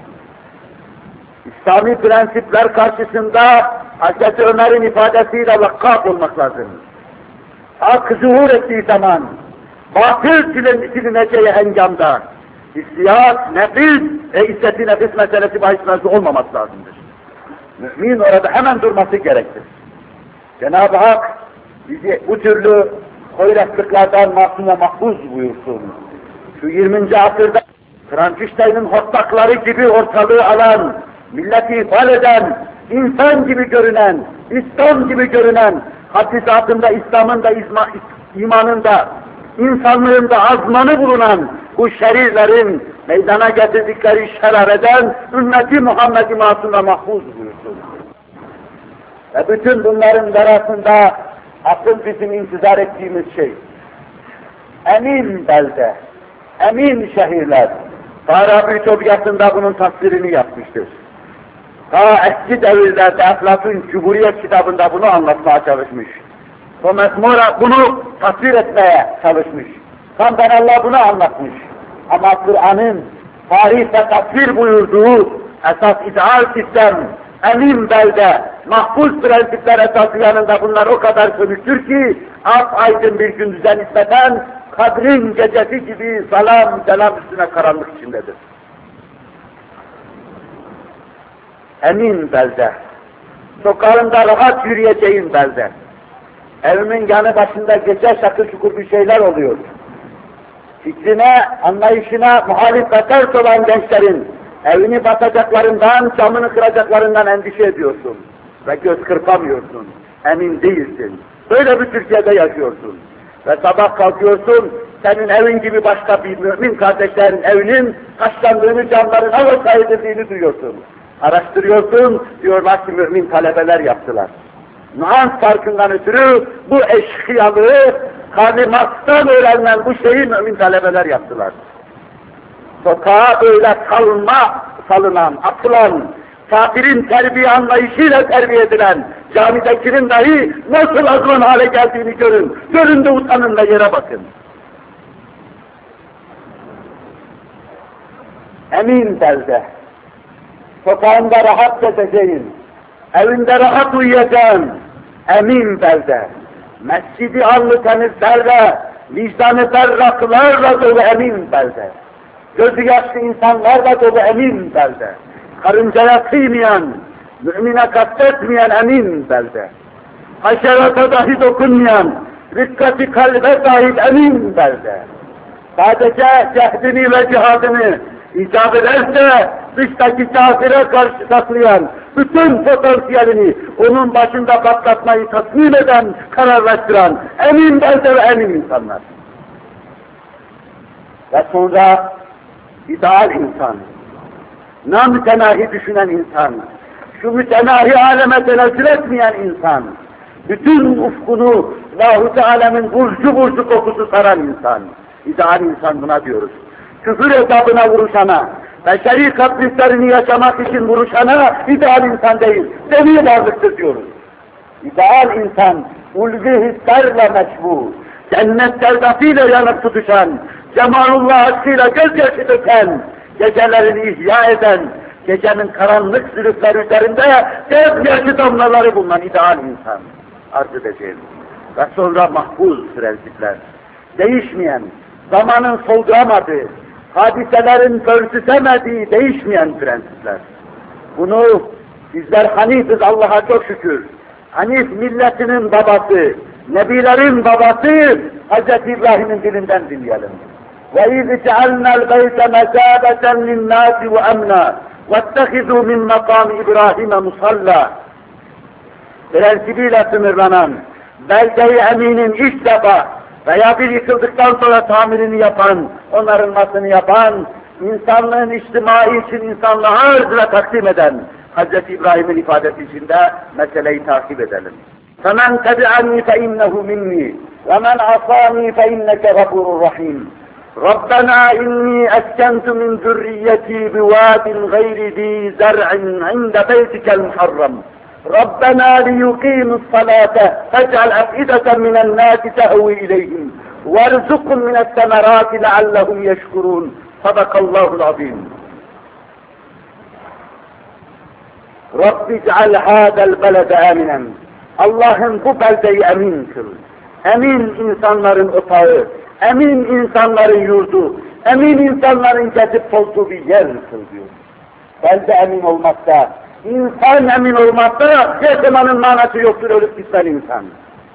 İslami prensipler karşısında Hz. Ömer'in ifadesiyle vakkaf olmak lazım. Hak zuhur ettiği zaman, batıl silineceği hengamda, hissiyat, nefis ve izzet-i nefis meselesi bahismezde olmaması lazımdır. Mümin orada hemen durması gerektir. Cenab-ı Hak bizi bu türlü hoyratlıklardan masum ve mahfuz buyursun. Şu 20. asırda Frankenstein'in hortlakları gibi ortalığı alan, milleti ifade eden, insan gibi görünen, İslam gibi görünen, hadisatında, İslam'ın da, imanın da, insanlığın da azmanı bulunan bu şerirlerin meydana getirdikleri şerareden ümmeti Muhammed-i Masum'a mahfuz buyursun. Ve bütün bunların arasında asıl bizim intizar ettiğimiz şey, emin belde, emin şehirler. Farabi Ütopyası'nda bunun tasvirini yapmıştır. Ta eski devirlerde Eflatun Cumhuriyet kitabında bunu anlatmaya çalışmış. Thomas More bunu tasvir etmeye çalışmış. Tam ben Allah bunu anlatmış. Ama Kur'an'ın tarih ve tasvir buyurduğu esas ideal sistem, emin belde, mahfuz prensipler esası yanında bunlar o kadar sönüktür ki, aydın bir gündüze nispeten, kadrin gecesi gibi salam selam üstüne karanlık içindedir. Emin belde, sokağında rahat yürüyeceğin belde, evimin yanı başında gece şakır şukur bir şeyler oluyor. Fikrine, anlayışına muhalif ve ters olan gençlerin evini basacaklarından, camını kıracaklarından endişe ediyorsun. Ve göz kırpamıyorsun, emin değilsin. Böyle bir Türkiye'de yaşıyorsun. Ve sabah kalkıyorsun, senin evin gibi başka bir mümin kardeşlerin evinin taşlandığını, camların havaya edildiğini duyuyorsun. Araştırıyorsun, diyorlar ki mümin talebeler yaptılar. Nuhans farkından ötürü bu eşkıyalığı, Karl Marx'tan öğrenilen bu şeyi mümin talebeler yaptılar. Sokağa öyle salınan, atılan, kafirin terbiye anlayışıyla terbiye edilen, camidekinin dahi nasıl azman hale geldiğini görün. Görün de utanın da yere bakın. Emin belde, sokağında rahat gezeceğin, evinde rahat uyuyacaksın, emin belde, mescidi alnı temizlerle, vicdanı berraklarla dolu emin belde, gözü yaşlı insanlarla dolu emin belde, karıncaya kıymayan, mümine kastetmeyen emin belde, haşerata dahi dokunmayan, rikkati kalbe sahip emin belde, sadece cehdini ve cihadını icap ederse dıştaki kafire karşı saklayan, bütün potansiyelini onun başında patlatmayı tasmin eden, kararlaştıran emin belde ve emin insanlar. Ve sonra ideal insan, namütenahi düşünen insan, şu mütenahi aleme tenezzül etmeyen insan, bütün ufkunu Lahu Teala'nın burcu burcu kokusu saran insan, ideal insan buna diyoruz. Küfür hesabına vuruşana, beşeri kaprislerini yaşamak için vuruşana ideal insan değil, demi varlıktır diyoruz. İdeal insan, ulvi hislerle meşbu, cennet sevdasıyla yanıp tutuşan, cemalullah aşkıyla gözyaşı döken, gecelerini ihya eden, gecenin karanlık sürükleri üzerinde gözyaşı damlaları bulunan ideal insan arz edeceğiz. Ve sonra mahfuz prensipler, değişmeyen, zamanın solduramadığı, hadiselerin pörsüsemediği değişmeyen prensipler. Bunu bizler Hanifiz Allah'a çok şükür. Hanif milletinin babası, nebilerin babası Hz. İbrahim'in dilinden dinleyelim. وَاِذْ جَعَلْنَا الْبَيْتَ مَثَابَةً لِلنَّاسِ وَأَمْنًا وَاتَّخِذُوا مِنْ مَقَامِ إِبْرَاهِيمَ مُصَلَّى prensibiyle sınırlanan, belde-i eminin ilk defa veya bir yıkıldıktan sonra tamirini yapan, onarılmasını yapan, insanlığın içtimai için insanlığa arz ve takdim eden Hz. İbrahim'in ifadesi içinde meseleyi takip edelim. فَمَنْ تَبِعَنِي فَاِنَّهُ مِنِّي وَمَنْ عَصَانِي فَاِنَّكَ غَفُورٌ رَحِيمٌ رَبَّنَا إِنِّي أَسْكَنْتُ مِنْ ذُرِّيَّتِي بِوَادٍ غَيْرِ ذِي زَرْعٍ عِنْدَ بَيْتِكَ الْمُحَرَّمِ رَبَّنَا لِيُقِيمُوا الصَّلَاةَ فَاجْعَلْ أَفْئِدَةً مِنَ النَّاسِ تَهْوِي إِلَيْهِمْ وَارْزُقْهُمْ مِنَ الثَّمَرَاتِ لَعَلَّهُمْ يَشْكُرُونَ صَدَقَ اللّٰهُ الْعَظِيمُ رَبِّ اجْعَلْ هَذَا الْبَلَدَ آمِنًا Allah'ım bu beldeyi emin kıl. Emin insanların otağı, emin insanların yurdu, emin insanların gezip tozduğu bir yer kıl diyor. Belde emin olmakta, İnsan emin olmakta yaşamanın manası yoktur, ölüp gitsen insan.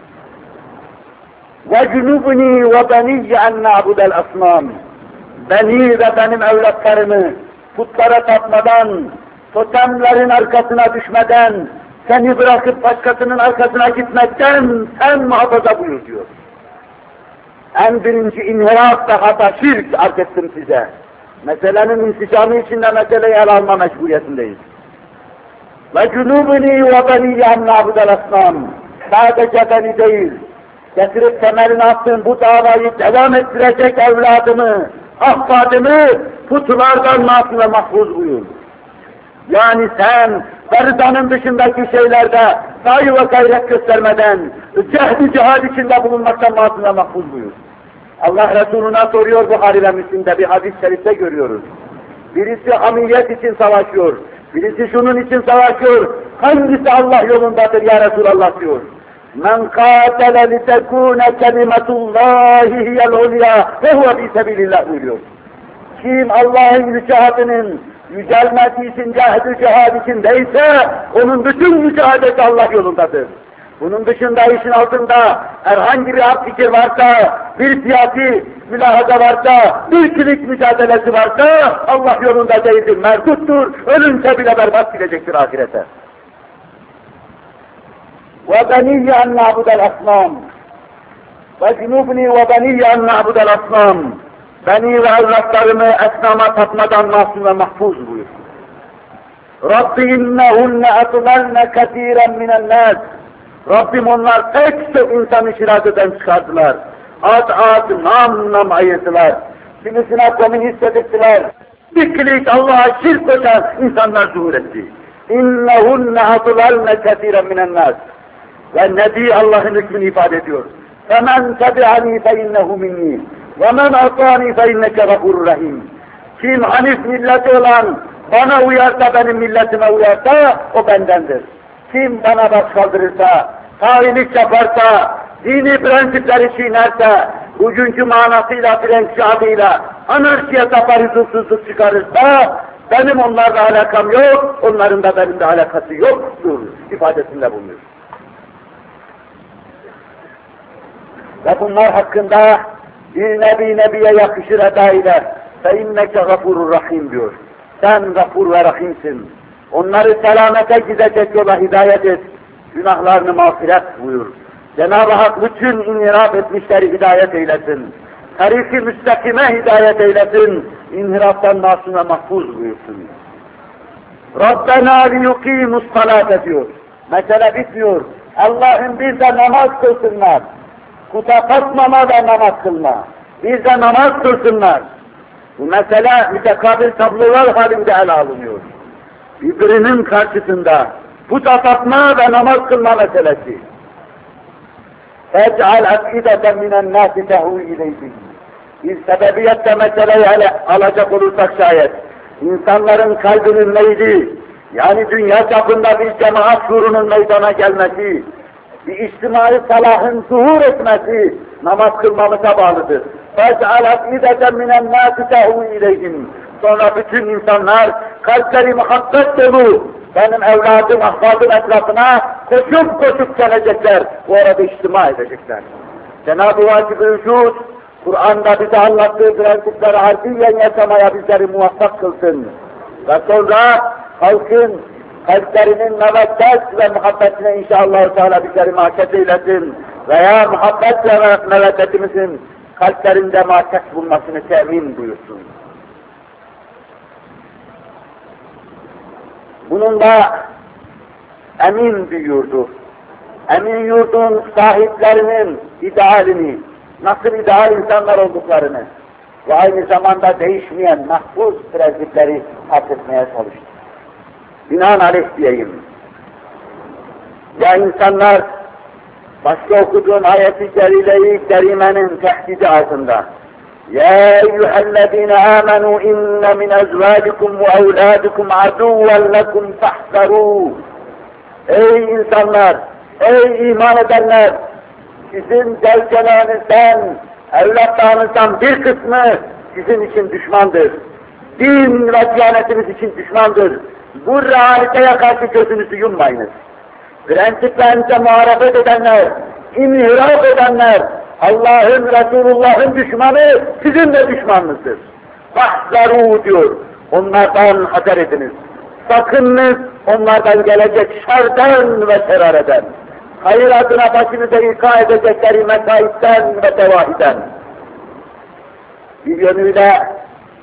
وَجُنُبْنِي وَبَنِيَّ اَنْ نَعْبُدَ الْأَصْنَامِ Beni ve benim evlatlarımı putlara tapmadan, totemlerin arkasına düşmeden, seni bırakıp başkasının arkasına gitmekten sen muhafaza buyur diyor. En birinci inhiraf ve hata şirk arz ettim size. Meselenin insicamı içinde meseleyi ele alma mecburiyetindeyiz. Ve cunubuni ve beni yannâbudel asnâm. Sadece beni değil, getirip temelini attığım bu davayı devam ettirecek evladımı, ahbadımı putlardan masum ve mahfuz buyur. Yani sen, Feridanın dışındaki şeylerde sahi ve gayret göstermeden, cehd-i cihad içinde bulunmaktan masum ve mahfuz buyur. Allah Resulü'ne soruyor Buhari ve Müslim'de bir hadis-i şerifte görüyoruz. Birisi hamiyet için savaşıyor, birisi şunun için savaşıyor, hangisi Allah yolundadır ya Resulallah diyor. Men kâtele litekûne kelimetullâhi hiyel ulya ve huve fî sebilillah buyuruyor. Kim Allah'ın mücahadının yücelmesi için, cehd-i cihad içindeyse, onun bütün mücahadesi Allah yolundadır. Bunun dışında işin altında herhangi bir hak fikir varsa, bir siyasi mülahaza varsa, bir kilit mücadelesi varsa, Allah yolunda değildir, merduttur, ölünce bile berbat gidecektir ahirete. وَبَنِيَّ أَنْ نَعْبُدَ الْأَصْنَامِ وَجُنُوبْنِي وَبَنِيَّ أَنْ نَعْبُدَ الْأَصْنَامِ Beni ve evlatlarımı esnama tapmadan masum ve mahfuz buyur. Rabbi innehunne atlalne katiren minennâs. Rabbim onlar pek çok insanı şirazeden çıkardılar. Ad nam ayırdılar. Kimisine komünist dedirttiler. Bir klik Allah'a şirk koşan insanlar zuhur etti. İnnehunne atlalne katiren minennâs. Ve Nebi Allah'ın hükmünü ifade ediyor. فَمَنْ تَبِعَنِي فَاِنَّهُ مِنِّي وَمَنْ اَطَانِي فَاِنَّكَ غَفُورٌ رَحِيمٌ. Kim hanif milleti olan, bana uyarsa, benim milletime uyarsa, o bendendir. Kim bana baş kaldırırsa, hainlik yaparsa, dini prensipleri çiğnerse, bugünkü manasıyla, Frenkçi adıyla, anarşiye tapar, huzursuzluk çıkarırsa, benim onlarla alakam yok, onların da benimle alakası yoktur ifadesinde bulunuyor. Ve bunlar hakkında bir nebiye yakışır eda ile فَاِنَّكَ غَفُورٌ rahim diyor. Sen gafur ve rahimsin. Onları selamete gidecek yola hidayet et. Günahlarını mağfiret buyur. Cenab-ı Hak bütün inhiraf etmişleri hidayet eylesin. Tariq-i müstakime hidayet eylesin. İnhiraftan masum ve mahfuz buyursun. Rabbena liyukimus salate diyor. Mesele bitmiyor. Allah'ın bir de namaz kılsınlar. Kuta katmama ve namaz kılma. Bir de namaz kılsınlar. Bu mesele mütekabil tablolar halinde ele alınıyor. Birbirinin karşısında puta tapma ve namaz kılma meselesi. اَجْعَلْ اَفْئِدَةً مِنَ النَّاسِ تَهُوِ اِلَيْهِ. Bir sebebiyette meseleyi ele alacak olursak şayet, insanların kalbinin meyli, yani dünya çapında bir cemaat şuurunun meydana gelmesi, bir içtimai salahın zuhur etmesi namaz kılmamıza bağlıdır. فَاجْعَلْ اَفْئِدَةً مِنَ النَّاسِ تَهُوِ اِلَيْهِمْ. Sonra bütün insanlar kalpleri muhabbet dolu, benim evladım, ahbadım etrafına koşup gelecekler, bu arada içtima edecekler. Cenab-ı Vacib-i Vücud, Kur'an'da bize anlattığı prensipleri harfiyen yaşamaya bizleri muvaffak kılsın. Ve sonra halkın kalplerinin meveddet ve muhabbetine inşallah Teala bizleri mahkes eylesin. Veya muhabbet ve meveddetimizin kalplerinde mahkes bulmasını temin buyursun. Bununla emin bir yurdu, emin yurdun sahiplerinin idealini, nasıl ideal insanlar olduklarını ve aynı zamanda değişmeyen mahfuz prensipleri hatırlatmaya çalıştı. Binaenaleyh diyeyim. Ya insanlar, başka okuduğum ayet-i celile-i kerimenin tehdidi altında. يا أيها الذين آمنوا إن من أزواجكم وأولادكم عدوا لكم فاحذروه. Ey insanlar, ey iman edenler, sizin zevcelerinizden, evlatlarınızdan bir kısmı sizin için düşmandır. Din ve diyanetiniz için düşmandır. Bu realiteye karşı gözünüzü yummayınız. Prensiplerinize muharefet edenler, inhiraf edenler, Allah'ın, Resulullah'ın düşmanı sizin de düşmanınızdır. Fahzaru diyor, onlardan haber ediniz. Sakınınız onlardan gelecek şerden ve şerareden. Hayır adına başınıza ilka edecekleri mesaitten ve devahiden. Bir yönüyle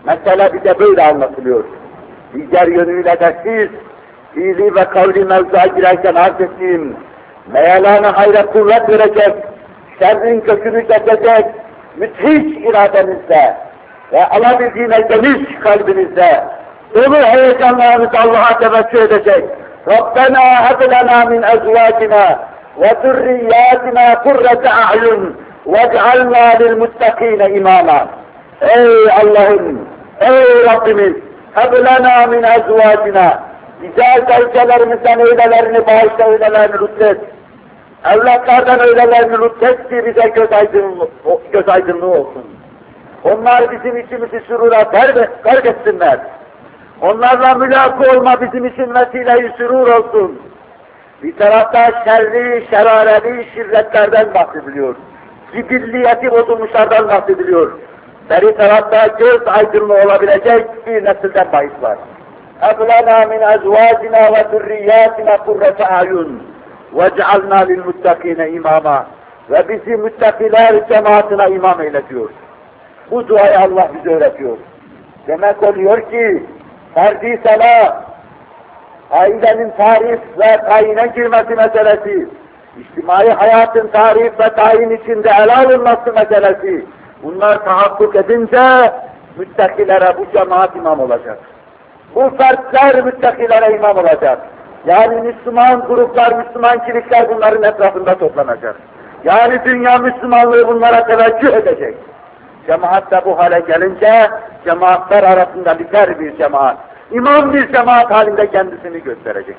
Mesele bize böyle anlatılıyor. Diğer yönüyle de siz, fiili ve kavli mevzuya girerken arz ettiğim, meyelana hayra kuvvet verecek, şerrin kökünü kesecek, müthiş iradenizle ve alabildiğine geniş kalbinizle, dolu heyecanlarınızı Allah'a teveccüh edecek. Rabbena heb lena min ezvacina ve zürriyatina kurrete a'yun vec'alna lil muttakine imama. Ey Allah'ım, ey Rabbimiz, heb lena min ezvacina, bize zevcelerimizden öylelerini bağışla, öylelerini lütfet. Evlatlardan öylelerini lütfet ki bize göz aydınlığı olsun. Onlar bizim içimizi sürura gark etsinler. Onlarla mülaka olma bizim için vesile-i sürur olsun. Bir tarafta şerri, şerareli şirretlerden bahsediliyor. Cibilliyeti bozulmuşlardan bahsediliyor. Beri tarafta göz aydınlığı olabilecek bir nesilden bahis var. اَبْلَنَا مِنْ اَزْوَاجِنَا وَذُرِّيَّاتِنَا قُرَّةَ اَعْيُنٍ وَجْعَلْنَا لِلْمُتَّقِينَ اِمَامًا Ve bizi müttakiler cemaatine imam eyle diyor. Bu duayı Allah bize öğretiyor. Demek oluyor ki, ferdi salah, ailenin tarif ve tayine girmesi meselesi, içtimai hayatın tarif ve tayin içinde ele alınması meselesi, bunlar tahakkuk edince müttakilere bu cemaat imam olacak. Bu fertler müttakilere imam olacak. Yani Müslüman gruplar, Müslüman kilikler bunların etrafında toplanacak. Yani dünya Müslümanlığı bunlara teveccüh edecek. Cemaat da bu hale gelince, cemaatler arasında biter bir cemaat. İmam bir cemaat halinde kendisini gösterecek.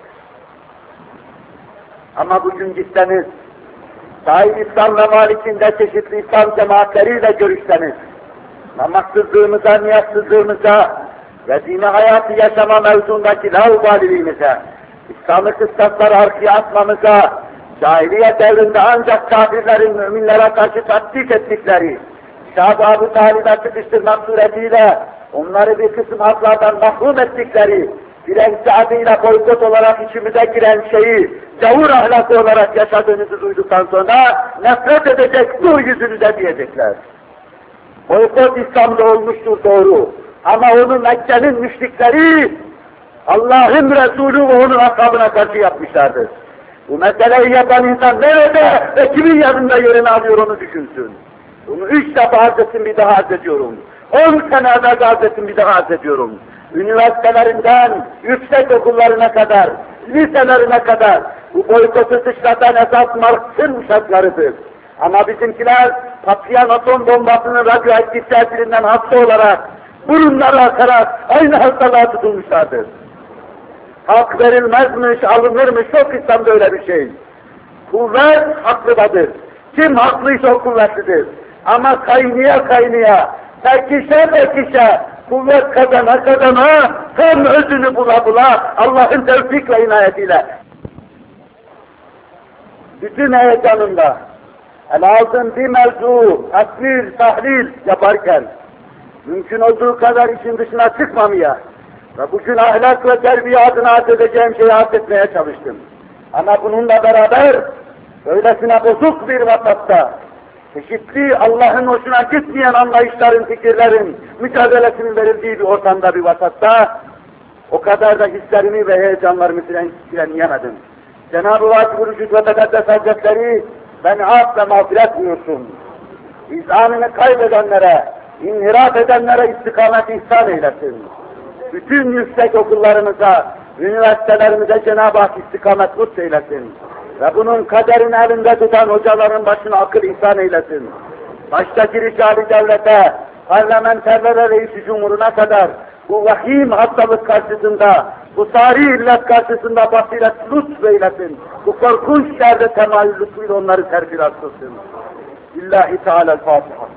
Ama bugün gitseniz, Sahih İslam ve Malik'inde çeşitli İslam cemaatleriyle görüşseniz, namaksızlığımıza, niyazsızlığımıza ve dini hayatı yaşama mevzundaki laubaliliğimize, İslam'ı kıstasları arkaya atmamıza, cahiliye devrinde ancak kafirlerin müminlere karşı tatbik ettikleri, Şah-ı Talib'e sıkıştırmak suretiyle onları bir kısım haklardan mahrum ettikleri, dirençli adıyla boykot olarak içimize giren şeyi gavur ahlakı olarak yaşadığınızı duyduktan sonra nefret edecek, dur yüzünüze diyecekler. Boykot İslam'da olmuştur doğru. Ama onu Mekke'nin müşrikleri Allah'ın Resulü ve onun ashabına karşı yapmışlardır. Bu meseleyi yapan insan nerede ve kimin yanında yerini alıyor onu düşünsün. Bunu 3 defa arz ettim, bir daha arz ediyorum. 10 sene evvel arz ettim, bir daha arz ediyorum. Üniversitelerinden yüksek okullarına kadar, liselerine kadar bu boykotu dışlatan esas Marx'ın şartlarıdır. Ama bizimkiler patlayan atom bombasının radyoaktif tesirinden hasta olarak burunları akarak aynı hastalığa tutulmuşlardır. Hak verilmezmiş, alınırmış, yok İslam'da öyle bir şey. Kuvvet haklıdadır. Kim haklıysa o kuvvetlidir. Ama kaynaya, pekişe, kuvvet kazana, tam özünü bula, Allah'ın tevfik ve inayetiyle. Bütün heyecanında, ele aldığım bir mevzu, tahlil yaparken, mümkün olduğu kadar işin dışına çıkmamaya ve bugün ahlak ve terbiye adına arz edeceğim şeyi arz etmeye çalıştım. Ama bununla beraber, öylesine bozuk bir vatatta, çeşitli Allah'ın hoşuna gitmeyen anlayışların, fikirlerin mücadelesinin verildiği bir ortamda, bir vatatta, o kadar da hislerimi ve heyecanlarımı frenleyemedim. Cenab-ı Vâcib-ül Vücud ve Tekaddes Hazretleri, beni af ve mağfiret buyursun. İzanını kaybedenlere, inhiraf edenlere istikamet ihsan eylesin. Bütün yüksek okullarımıza, üniversitelerimize Cenab-ı Hak istikamet lütfeylesin. Ve bunun kaderini elinde tutan hocaların başına akıl ihsan eylesin. Baştaki Rical-i Devlet'e, parlamenterlere, reis-i cumhuruna kadar bu vahim hastalık karşısında, bu tarihi illet karşısında basiret lütfeylesin. Bu korkunç yerde temayül lütfuyla onları terfilat kılsın. İllahi Teala'l-Fatiha.